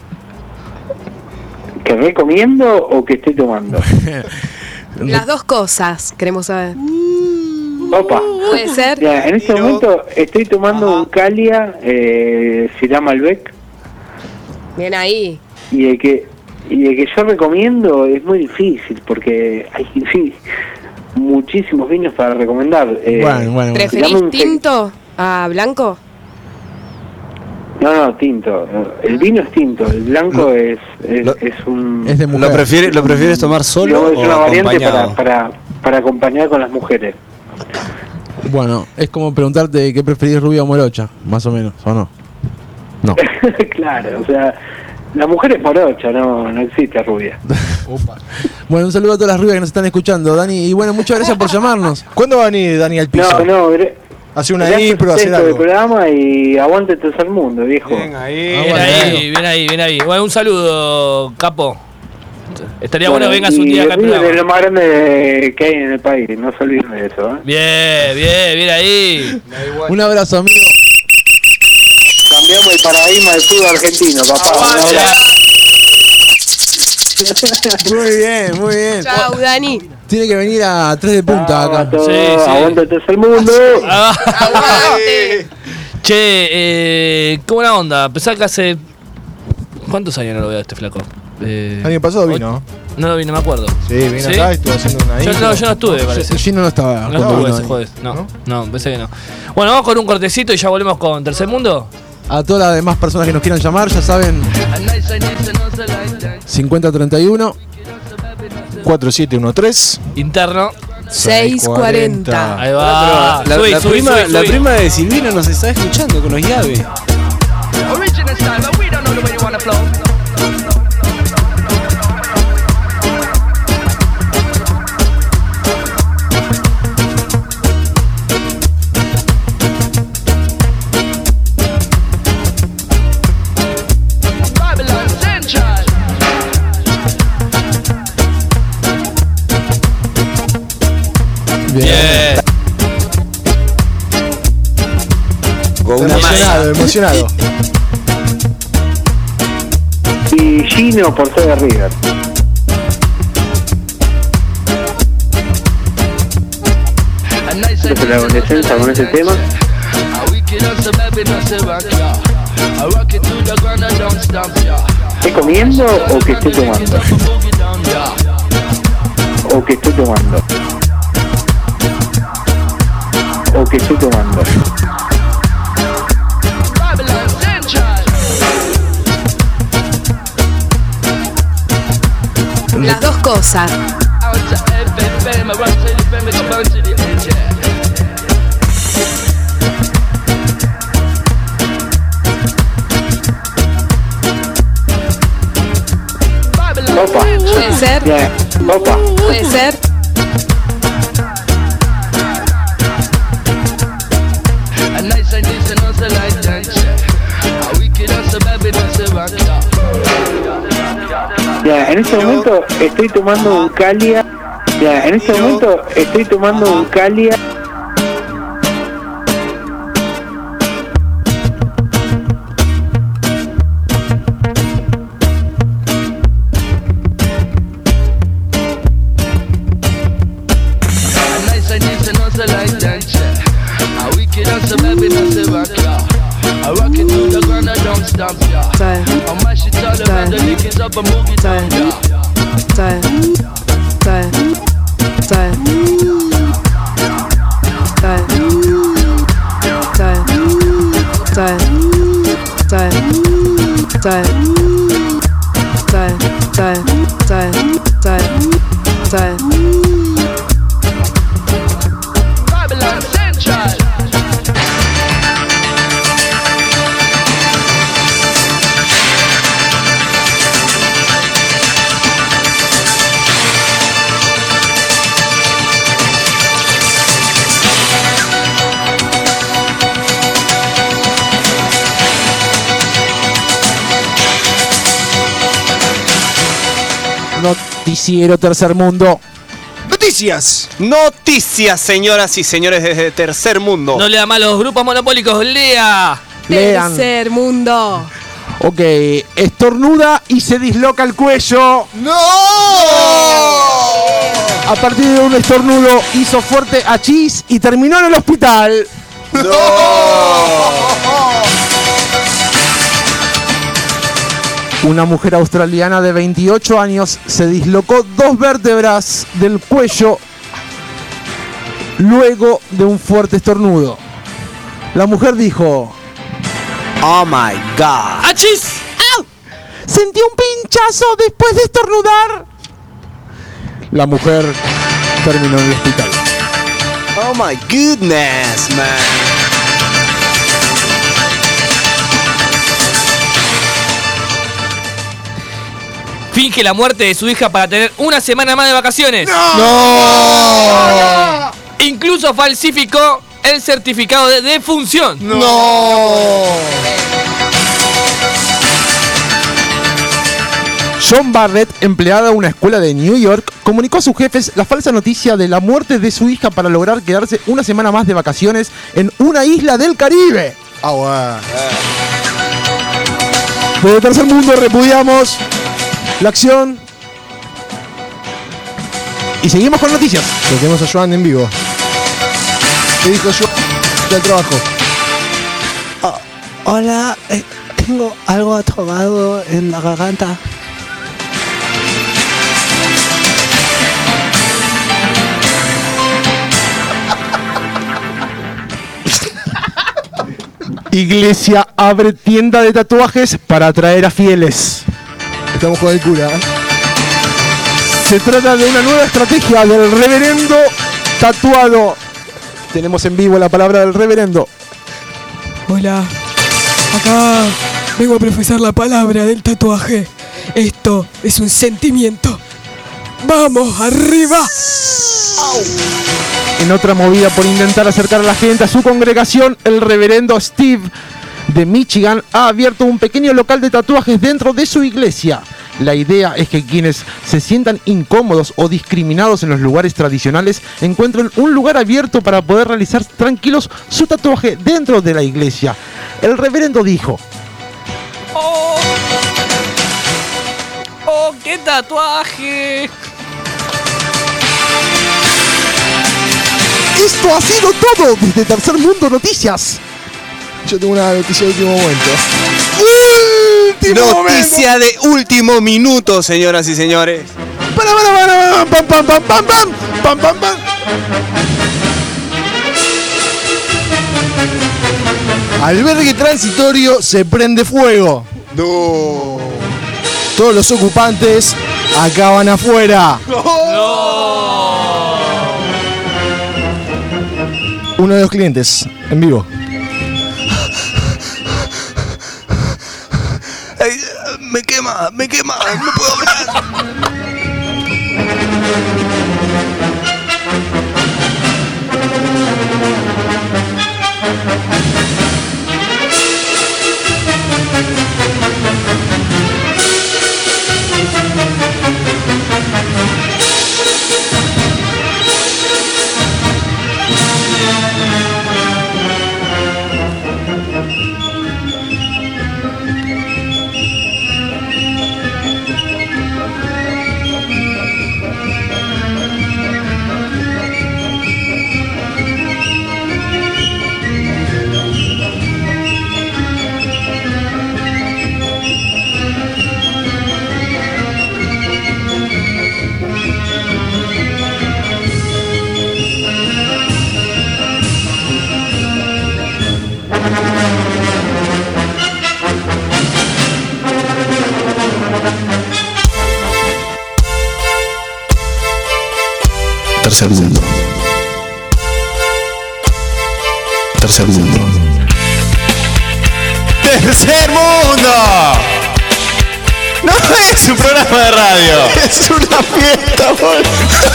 ¿Que recomiendo o que estoy tomando? Las dos cosas, queremos saber. Opa. ¿Puede ser? Ya, en este momento estoy tomando un Calia, eh, Syrah Malbec, Bien ahí. y el que y el que yo recomiendo es muy difícil porque hay sí, muchísimos vinos para recomendar. Eh, Bueno, bueno, ¿Preferís dame un sec- tinto a blanco? No, no, tinto. El vino es tinto, el blanco es, es, es un... Es de mujer. ¿Lo, prefiere- ¿Lo prefieres tomar solo es o una variante acompañado? para, para, para acompañar con las mujeres. Bueno, es como preguntarte qué preferís, rubia o morocha, más o menos, ¿o no? No. Claro, o sea, la mujer es morocha, no, no existe rubia. Bueno, un saludo a todas las rubias que nos están escuchando, Dani. Y bueno, muchas gracias por llamarnos. ¿Cuándo va a venir Dani al piso? No, no, gra- Hace una gracias impro, a hacer ustedes por el algo. programa y aguante el tercer mundo, viejo. Bien ahí. Bien ahí, bien ahí, bien ahí. Bueno, un saludo, capo. Estaría bueno, que vengas un y día acá al River programa. es lo más grande que hay en el país, no se olviden de eso. ¿eh? Bien, bien, bien ahí. Un abrazo, amigo. Cambiamos el paradigma del fútbol argentino, papá. Un abrazo. Muy bien, muy bien. Chau, Dani. Tiene que venir a tres de punta acá. Todo, Sí, sí. Aguante el tercer mundo. Ah, che, eh, ¿cómo la onda? Pensá que hace. ¿Cuántos años no lo veo a este flaco? Eh, El año pasado vino. No lo vi, no me acuerdo. Sí, vino acá y estuvo haciendo una Yo impro. no, yo no estuve, me parece. Gino no estaba. No cuando estuve vino ese ahí. jueves. No, no, pensé que no. Bueno, vamos con un cortecito y ya volvemos con Tercer Mundo. A todas las demás personas que nos quieran llamar, ya saben. cincuenta treinta y uno. cuatro siete uno tres. Interno. seis cuarenta. Ahí va. La, Subí, la subí, prima, subí, la subí. prima de Silvina nos está escuchando con los llaves. Original style, but we don't know the way you wanna flow. Babylon Central. Bien. Con una Emocionado, emocionado. Y Gino por ser de River. Desde la adolescencia con ese tema. I wicked us a baby, no say rock ya. I rock it to the ground and don't stop ya. ¿Esté comiendo o que esté tomando? O que esté tomando. O que esté tomando. Las dos cosas. Opa. Puede ser. Bien. Opa. Puede ser. Ya, en este momento estoy tomando un Calia. Ya, en este momento estoy tomando un Calia. Noticiero Tercer Mundo. Noticias. Noticias, señoras y señores desde Tercer Mundo. No lea mal los grupos monopólicos, lea. Lean. Tercer Mundo. Ok, estornuda y se disloca el cuello. ¡No! A partir de un estornudo hizo fuerte achís y terminó en el hospital. Una mujer australiana de veintiocho años se dislocó dos vértebras del cuello luego de un fuerte estornudo. La mujer dijo: Oh my God. ¡Achis! ¡Au! Sentí un pinchazo después de estornudar. La mujer terminó en el hospital. Oh my goodness, man. Finge la muerte de su hija para tener una semana más de vacaciones. ¡No! ¡No! Incluso falsificó el certificado de defunción. ¡No! John Barrett, empleada de una escuela de New York, comunicó a sus jefes la falsa noticia de la muerte de su hija para lograr quedarse una semana más de vacaciones en una isla del Caribe. Ah, bueno. Desde Tercer Mundo repudiamos la acción y seguimos con noticias. Lo tenemos a Joan en vivo. ¿Qué dijo Joan del trabajo? Oh, hola, eh, tengo algo atorado en la garganta. Iglesia abre tienda de tatuajes para atraer a fieles. Estamos con el cura. Se trata de una nueva estrategia del reverendo tatuado. Tenemos en vivo la palabra del reverendo. Hola, acá vengo a profesar la palabra del tatuaje. Esto es un sentimiento. ¡Vamos, arriba! En otra movida por intentar acercar a la gente a su congregación, el reverendo Steve de Michigan ha abierto un pequeño local de tatuajes dentro de su iglesia. La idea es que quienes se sientan incómodos o discriminados en los lugares tradicionales encuentren un lugar abierto para poder realizar tranquilos su tatuaje dentro de la iglesia. El reverendo dijo: ¡Oh! ¡Oh, qué tatuaje! Esto ha sido todo desde Tercer Mundo Noticias. Yo tengo una noticia de último momento. ¡Uh! último Noticia momento. de último minuto, señoras y señores. Para, para, para, pam, pam, pam, pam, pam, pam, pam, pam. Albergue transitorio se prende fuego. No. Todos los ocupantes acaban afuera. Uno de los clientes, en vivo. Ay, me quema, me quema, no puedo hablar. Tercer mundo. Tercer mundo. ¡Tercer mundo! No es un programa de radio. Es una fiesta, boludo.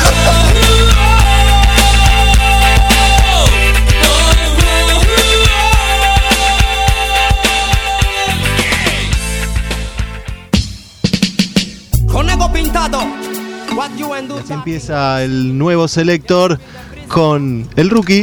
Así empieza el nuevo selector con el rookie.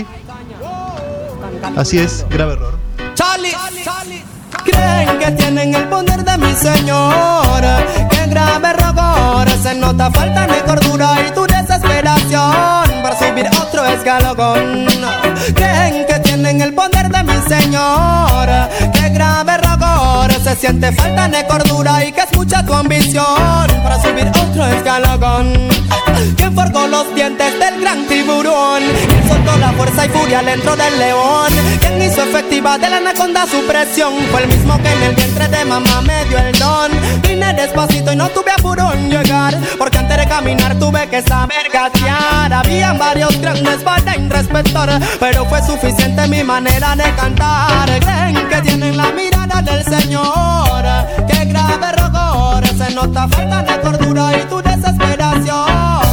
Así es, grave error. Charlie, creen que tienen el poder de mi señor. Que grave error, se nota falta de cordura y tu desesperación para subir otro escalón. Creen que tienen el poder de mi señor. Que grave error, se siente falta de cordura y que es mucha tu ambición para subir otro escalón. ¿Quién forjó los dientes del gran tiburón? ¿Quién soltó la fuerza y furia dentro del león? ¿Quién hizo efectiva de la anaconda su presión? Fue el mismo que en el vientre de mamá me dio el don. Vine despacito y no tuve apuro en llegar, porque antes de caminar tuve que saber gatear. Habían varios grandes para respetar, pero fue suficiente mi manera de cantar. Creen que tienen la mirada del Señor. Que grave error, se nota falta de cordura y tu desesperación.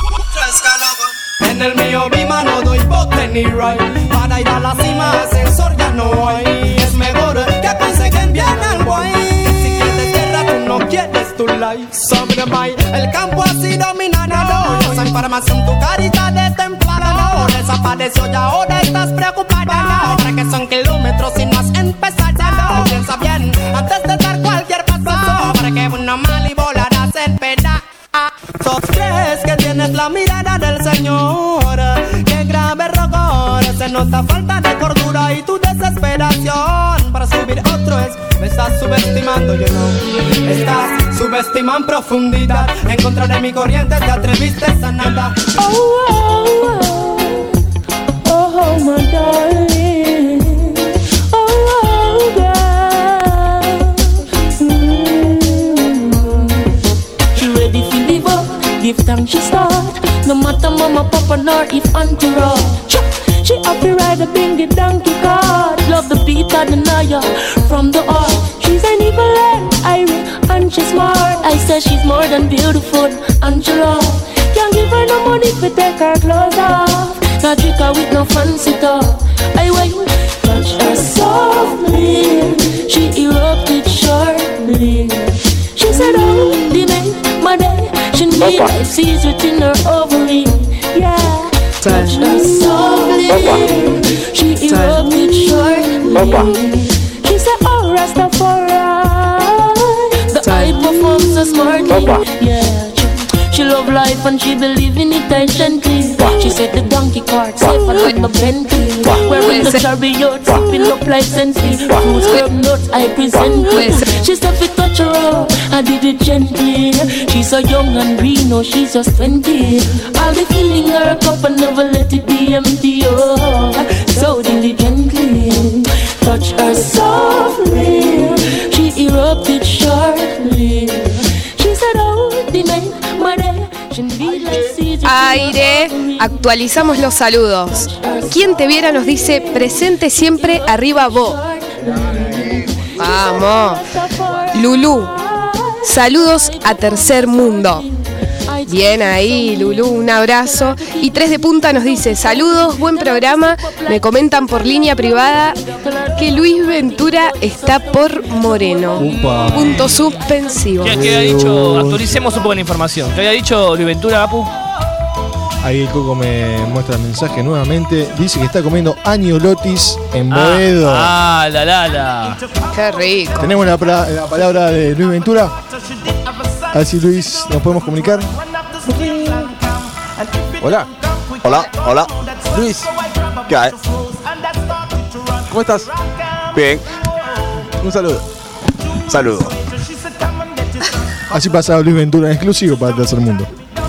En el mío mi mano doy bote ni right. Para ir a la cima ascensor ya no hay. Es mejor que aconsejen bien al guay. Si quieres guerra tú no quieres tu life. Sobre my, el campo así dominado. Esa información tu carita de templado. Desapareció y ahora estás preocupada. Ahora que son kilómetros y no has empezado. Piensa bien antes de dar cualquier paso, para que uno mal y volarás en pedazos. ¿Crees que tienes la mirada del Señor? Que grave error, se nota falta de cordura y tu desesperación para subir otro es. Me estás subestimando, yo no. Estás subestimando profundidad. En contra de mi corriente te atreviste a nada. Oh, oh, oh, oh, oh, my darling. Oh, oh, girl. Mm. You ready for live up? Give thanks she start. No matter mama, papa, nor if entourage. She up to ride a bingy donkey cart. Love the beat of the Naya from the heart. She's an evil and iron and she's smart. I say she's more than beautiful and she love. Can't give her no money to take her clothes off. Not trick her with no fancy talk. I wait, touch her softly. She erupted sharply. She said, oh, the night, my day. She need life sees within her ovary. Yeah. Touch her softly. She erupted shortly. She said, oh, Rastafari. The eye performs so smartly. Yeah. She she love life and she believe in it gently. She said the donkey cart safer than the Bentley. Wearing the chariot, sipping up like Sensi. Fruits, herb, nuts, I present it. She said if touch her up, I did it gently. She's so young and green, no, she's just twenty. I'll be filling her cup and never let it be empty. Oh, so diligently, touch her softly. She erupted sharply. She said, oh, the man, mother, she be like Caesar. Aire, actualizamos los saludos. Quien te viera nos dice presente siempre, arriba vos. Vamos. Lulú, saludos a Tercer Mundo. Bien ahí, Lulú, un abrazo. Y Tres de Punta nos dice, saludos, buen programa. Me comentan por línea privada que Luis Ventura está por Moreno. Upa. Punto suspensivo. ¿Qué, qué había dicho? Actualicemos un poco la información. ¿Qué había dicho Luis Ventura, Apu? Ahí el Coco me muestra el mensaje nuevamente. Dice que está comiendo añolotis en Ah, Boedo. ah, la la la. Qué rico. Tenemos la, pra- la palabra de Luis Ventura. A ver si Luis nos podemos comunicar. Hola. Hola, hola. Luis, ¿Qué hay? ¿cómo estás? Bien. Un saludo. Saludo. Así pasaba Luis Ventura en exclusivo para el Tercer Mundo.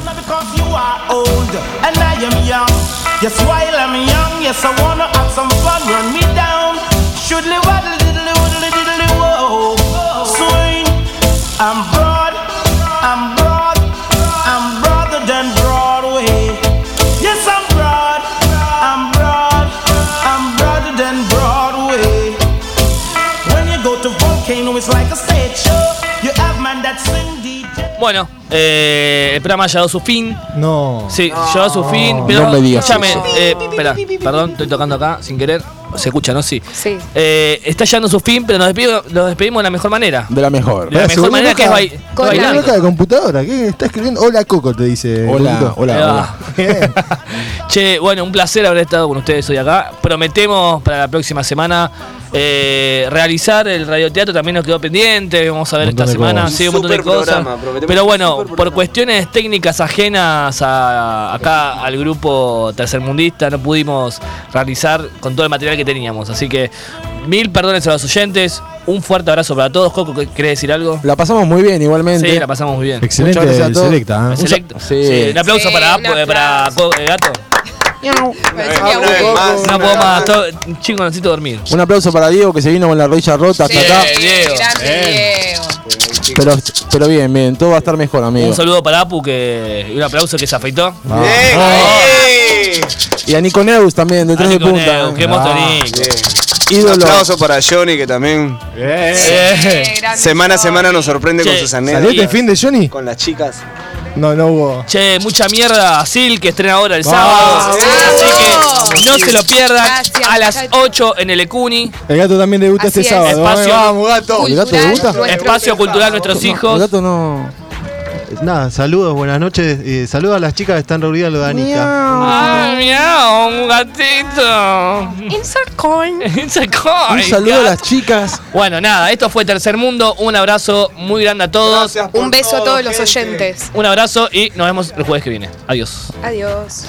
And I am young. Yes, while I'm young, yes, I wanna have some fun. Run me down. Shoodly waddle diddly waddly diddly whoa. Swing. I'm broad. I'm broad. I'm broader than Broadway. Yes, I'm broad. I'm broad. I'm broader than Broadway. When you go to Volcano, it's like a stage show. You have man that sing D J. Bueno, eh, el programa ha llegado a su fin. No. Sí, llegó a su fin. Pero, No me digas escúchame, eso. eh, espera, perdón, estoy tocando acá sin querer. Se escucha, ¿no? Sí. Sí. Eh, está llegando a su fin, pero nos despedimos, nos despedimos de la mejor manera. De la mejor. De la Se mejor volvió manera que es loca. bail- Con Una bailando. loca de computadora. ¿Qué está escribiendo? Hola Coco, te dice. Hola, Coquito. hola, Ahí hola. va. Che, bueno, un placer haber estado con ustedes hoy acá. Prometemos para la próxima semana eh, realizar el radioteatro, también nos quedó pendiente. Vamos a ver Un esta montón de semana. cosas. Sí, un montón de Super cosas. programa, prometemos Pero un bueno, super por programa. cuestiones técnicas ajenas a, acá al grupo tercermundista, no pudimos realizar con todo el material que teníamos. Así que mil perdones a los oyentes. Un fuerte abrazo para todos. Coco, ¿querés decir algo? La pasamos muy bien igualmente. Sí, la pasamos muy bien. Excelente Muchas gracias a el todos. Selecta. ¿eh? El Selecta. Sí. Sí, un aplauso Sí, para, un Apu- para aplauso. Co- eh, Gato. Me decía, Una vez "Uy". más. No puedo más. todo- Chico, necesito dormir. Un aplauso para Diego que se vino con la rodilla rota hasta Sí, acá. Diego. grande Bien. Diego. Pero, pero bien, bien. Todo va a estar mejor, amigo. Un saludo para Apu que, y un aplauso que se afeitó. Ah. Bien, bien. Y a Nico Neus también, de tres de Nico punta. Neus, ¿eh? qué monstruo, Ah, Nico. Bien. Un Ídolo. aplauso para Johnny que también Eh. Grande semana a Johnny. semana nos sorprende Che, con sus ¿Salió anécdotas. este fin de Johnny? Con las chicas. No, no hubo. Che, mucha mierda a Sil que estrena ahora el Vamos. sábado. Así que no se lo pierdan. Gracias, A las muchachos. ocho en el Ecuni. El gato también debuta Así este es. sábado. Espacio- Vamos, gato. ¿El gato Cultural, debuta? nuestro Espacio cultural nuestros El hijos. gato no. Nada, saludos, buenas noches. Eh, saludos a las chicas que están reunidas en lo de Anica. Ay, miau, un gatito. Insert coin. Insert coin, Un saludo a gato. las chicas. Bueno, nada, esto fue Tercer Mundo. Un abrazo muy grande a todos. Un beso a todos los oyentes. Un abrazo y nos vemos el jueves que viene. Adiós. Adiós.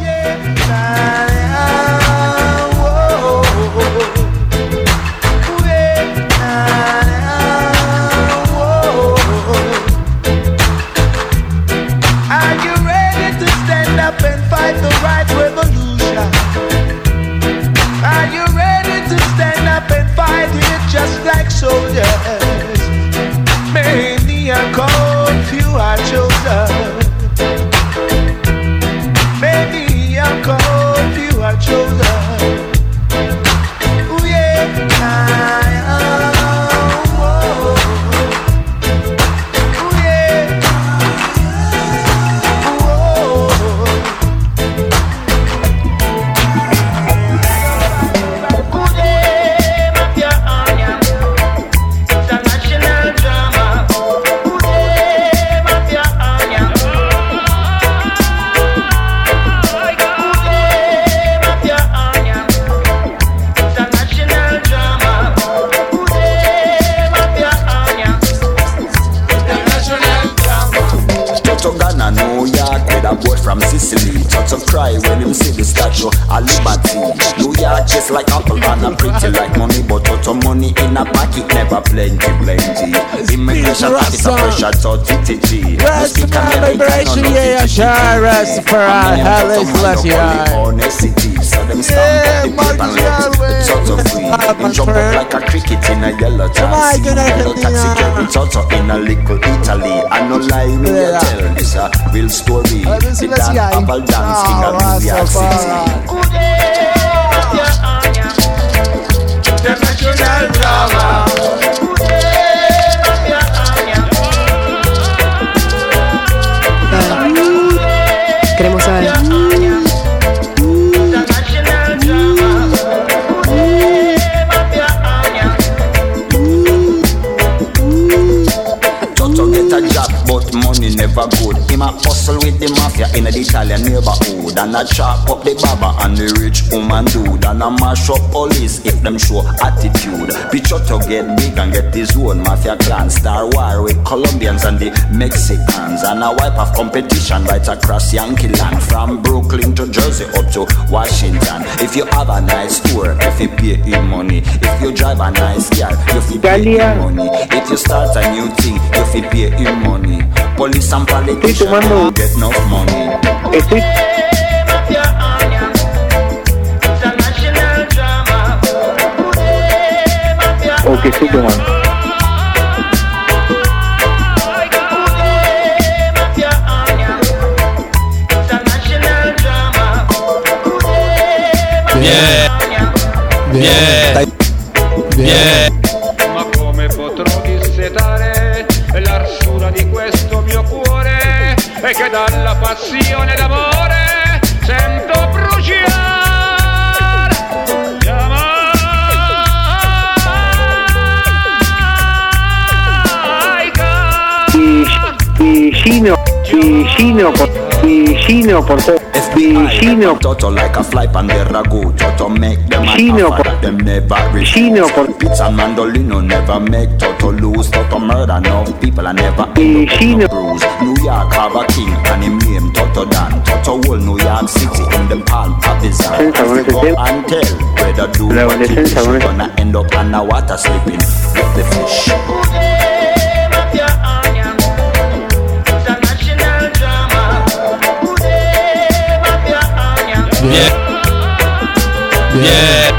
Are you ready to stand up and fight the right revolution? Are you ready to stand up and fight it just like soldiers? Many are called, few are chosen. Many are called, few New York just like apple and a pretty like money, but total money in a pocket never plenty, plenty. Immigration pocket of pressure, thirty T G. Rastafari liberation, yeah, sure, Rastafari, Haile Selassie. So them stand up the tip and let sort of free. And jump up like a cricket in a yellow taxi. Yellow taxi carry Toto in a little Italy. I no lie when you tell this a real story. The Dan Apple dance king of New York City. International drama. Queremos saber. But money never good. Him a hustle with the mafia in the Italian neighborhood, and a chop up the baba and the rich woman dude, and a mash up police if them show attitude. Picture to get big and get his own mafia clan. Star war with Colombians and the Mexicans, and a wipe of competition right across Yankee land, from Brooklyn to Jersey up to Washington. If you have a nice tour, if you pay in money. If you drive a nice car, you fi pay in money. If you start a new thing, you fi pay in money. Police and politicians don't get enough money. Estoy... O que estoy tomando. Bien. Bien. Bien. Ma come potrò dissetare l'arsura di questo mio cuore, e che dalla passione d'amore sento bruciare. Vicino, vicino, vicino por todo. Vicino, Toto like a fly pan the ragu. Toto make them Vicino, and them never Vicino, refuse. Pizza and mandolino never make Toto lose. Toto murder no people and never end up in no bruise. New York have a king and him name Toto Dan. Toto whole New York City in the palm of his hand. Go and tell whether do what you wish, you're gonna end up on the water sleeping with the fish. Bien. Bien.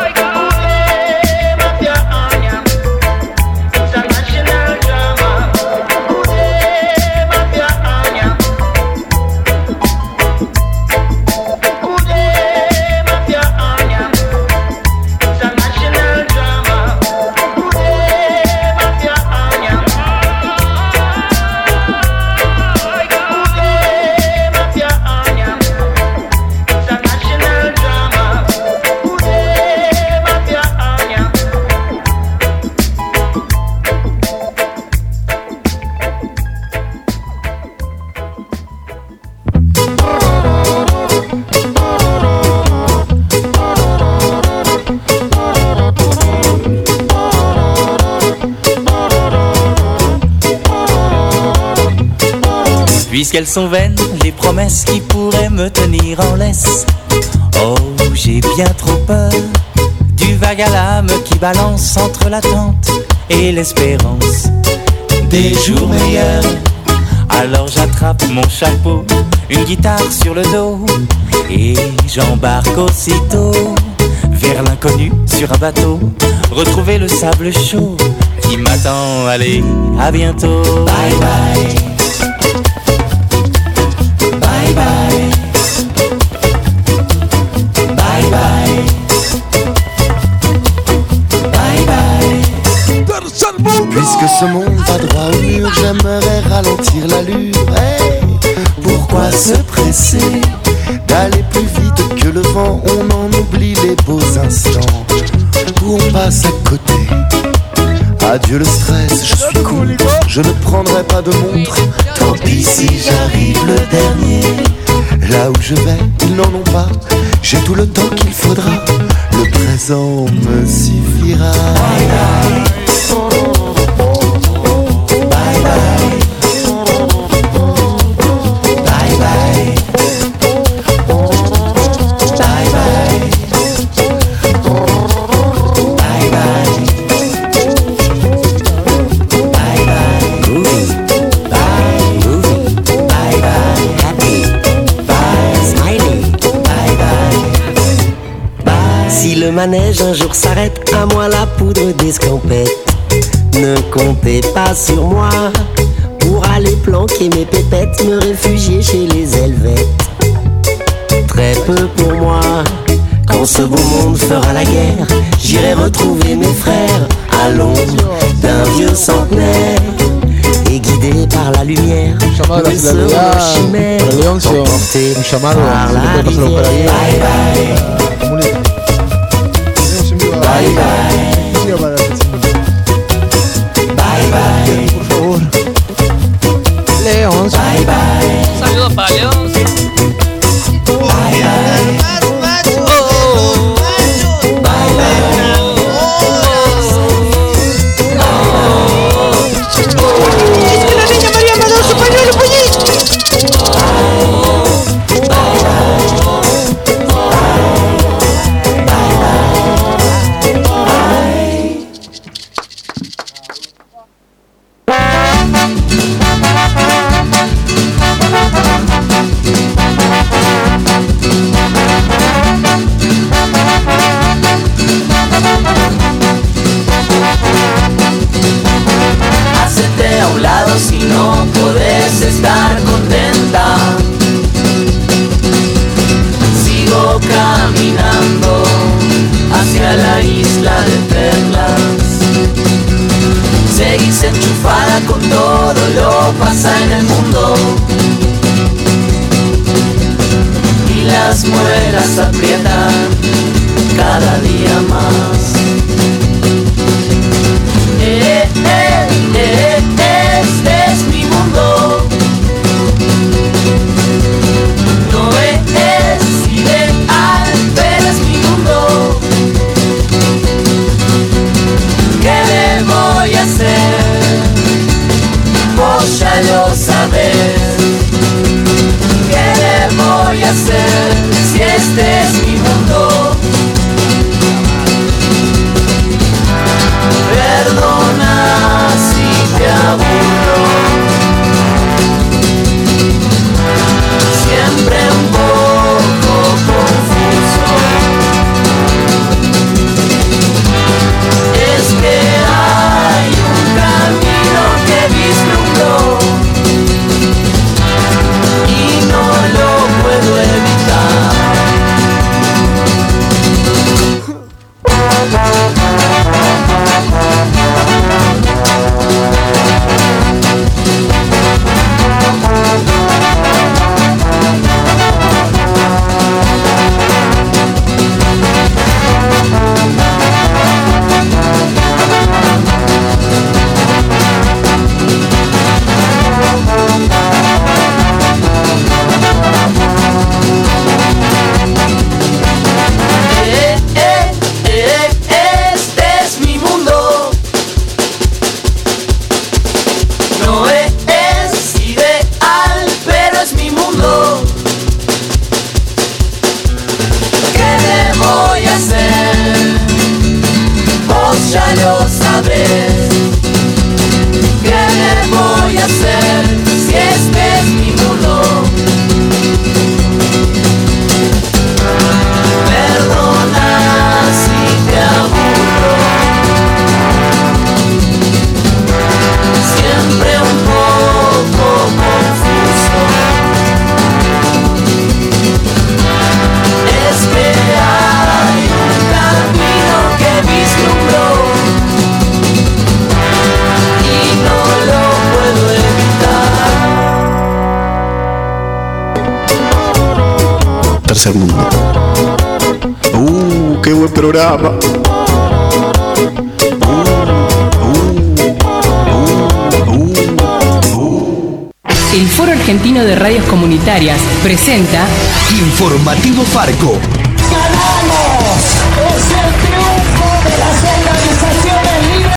Puisqu'elles sont vaines, les promesses qui pourraient me tenir en laisse. Oh, j'ai bien trop peur du vague à l'âme qui balance entre l'attente et l'espérance des jours meilleurs. Alors j'attrape mon chapeau, une guitare sur le dos, et j'embarque aussitôt vers l'inconnu sur un bateau. Retrouver le sable chaud qui m'attend, allez, à bientôt. Bye bye. Bye bye. Bye bye. Bye bye. Puisque ce monde va droit au mur, j'aimerais ralentir l'allure. Hey, pourquoi se presser d'aller plus vite que le vent? On en oublie les beaux instants où on passe à côté. Adieu le stress, je suis cool, je ne prendrai pas de montre. Tant pis si j'arrive le dernier. Là où je vais, ils n'en ont pas. J'ai tout le temps qu'il faudra. Le présent me suffira. Bye bye. Bye bye. Bye bye. Bye bye. Si le manège un jour s'arrête, à moi la poudre d'escampette. Ne comptez pas sur moi pour aller planquer mes pépettes, me réfugier chez les Helvètes. Très peu pour moi. Quand ce beau monde fera la guerre, j'irai retrouver mes frères à l'ombre d'un vieux centenaire. Et guidé par la lumière, llamado a la solidaridad para Leoncio, un llamado, si le puede pasar a buscar a Diego. Bye bye. Bye bye. Por favor. Leoncio. Bye bye. Saludos para Leoncio. Bye bye. Hacete a un lado si no podés estar contenta. Sigo caminando hacia la isla de perlas. Seguís enchufada con todo lo pasa en el mundo. Y las muelas aprietan cada día más. Eh, eh, eh, este es mi mundo. No es ideal, pero es mi mundo. ¿Qué le voy a hacer? Vos ya lo sabés. ¿Qué le voy a hacer si este es mi mundo? Perdona si te aburro. Siempre un poco confuso. Es que hay un camino que vislumbro y no lo puedo evitar. Eh, eh, eh, este es mi mundo. No es ideal, pero es mi mundo. ¿Qué le voy a hacer? Vos ya lo sabés. ¿Qué le voy a hacer si este es mi mundo? Perdona si te aburro. Siempre un poco confuso. Es que hay un camino que vislumbro y no lo puedo evitar. Tercer mundo. Uh, qué buen programa. El Foro Argentino de Radios Comunitarias presenta Informativo Farco.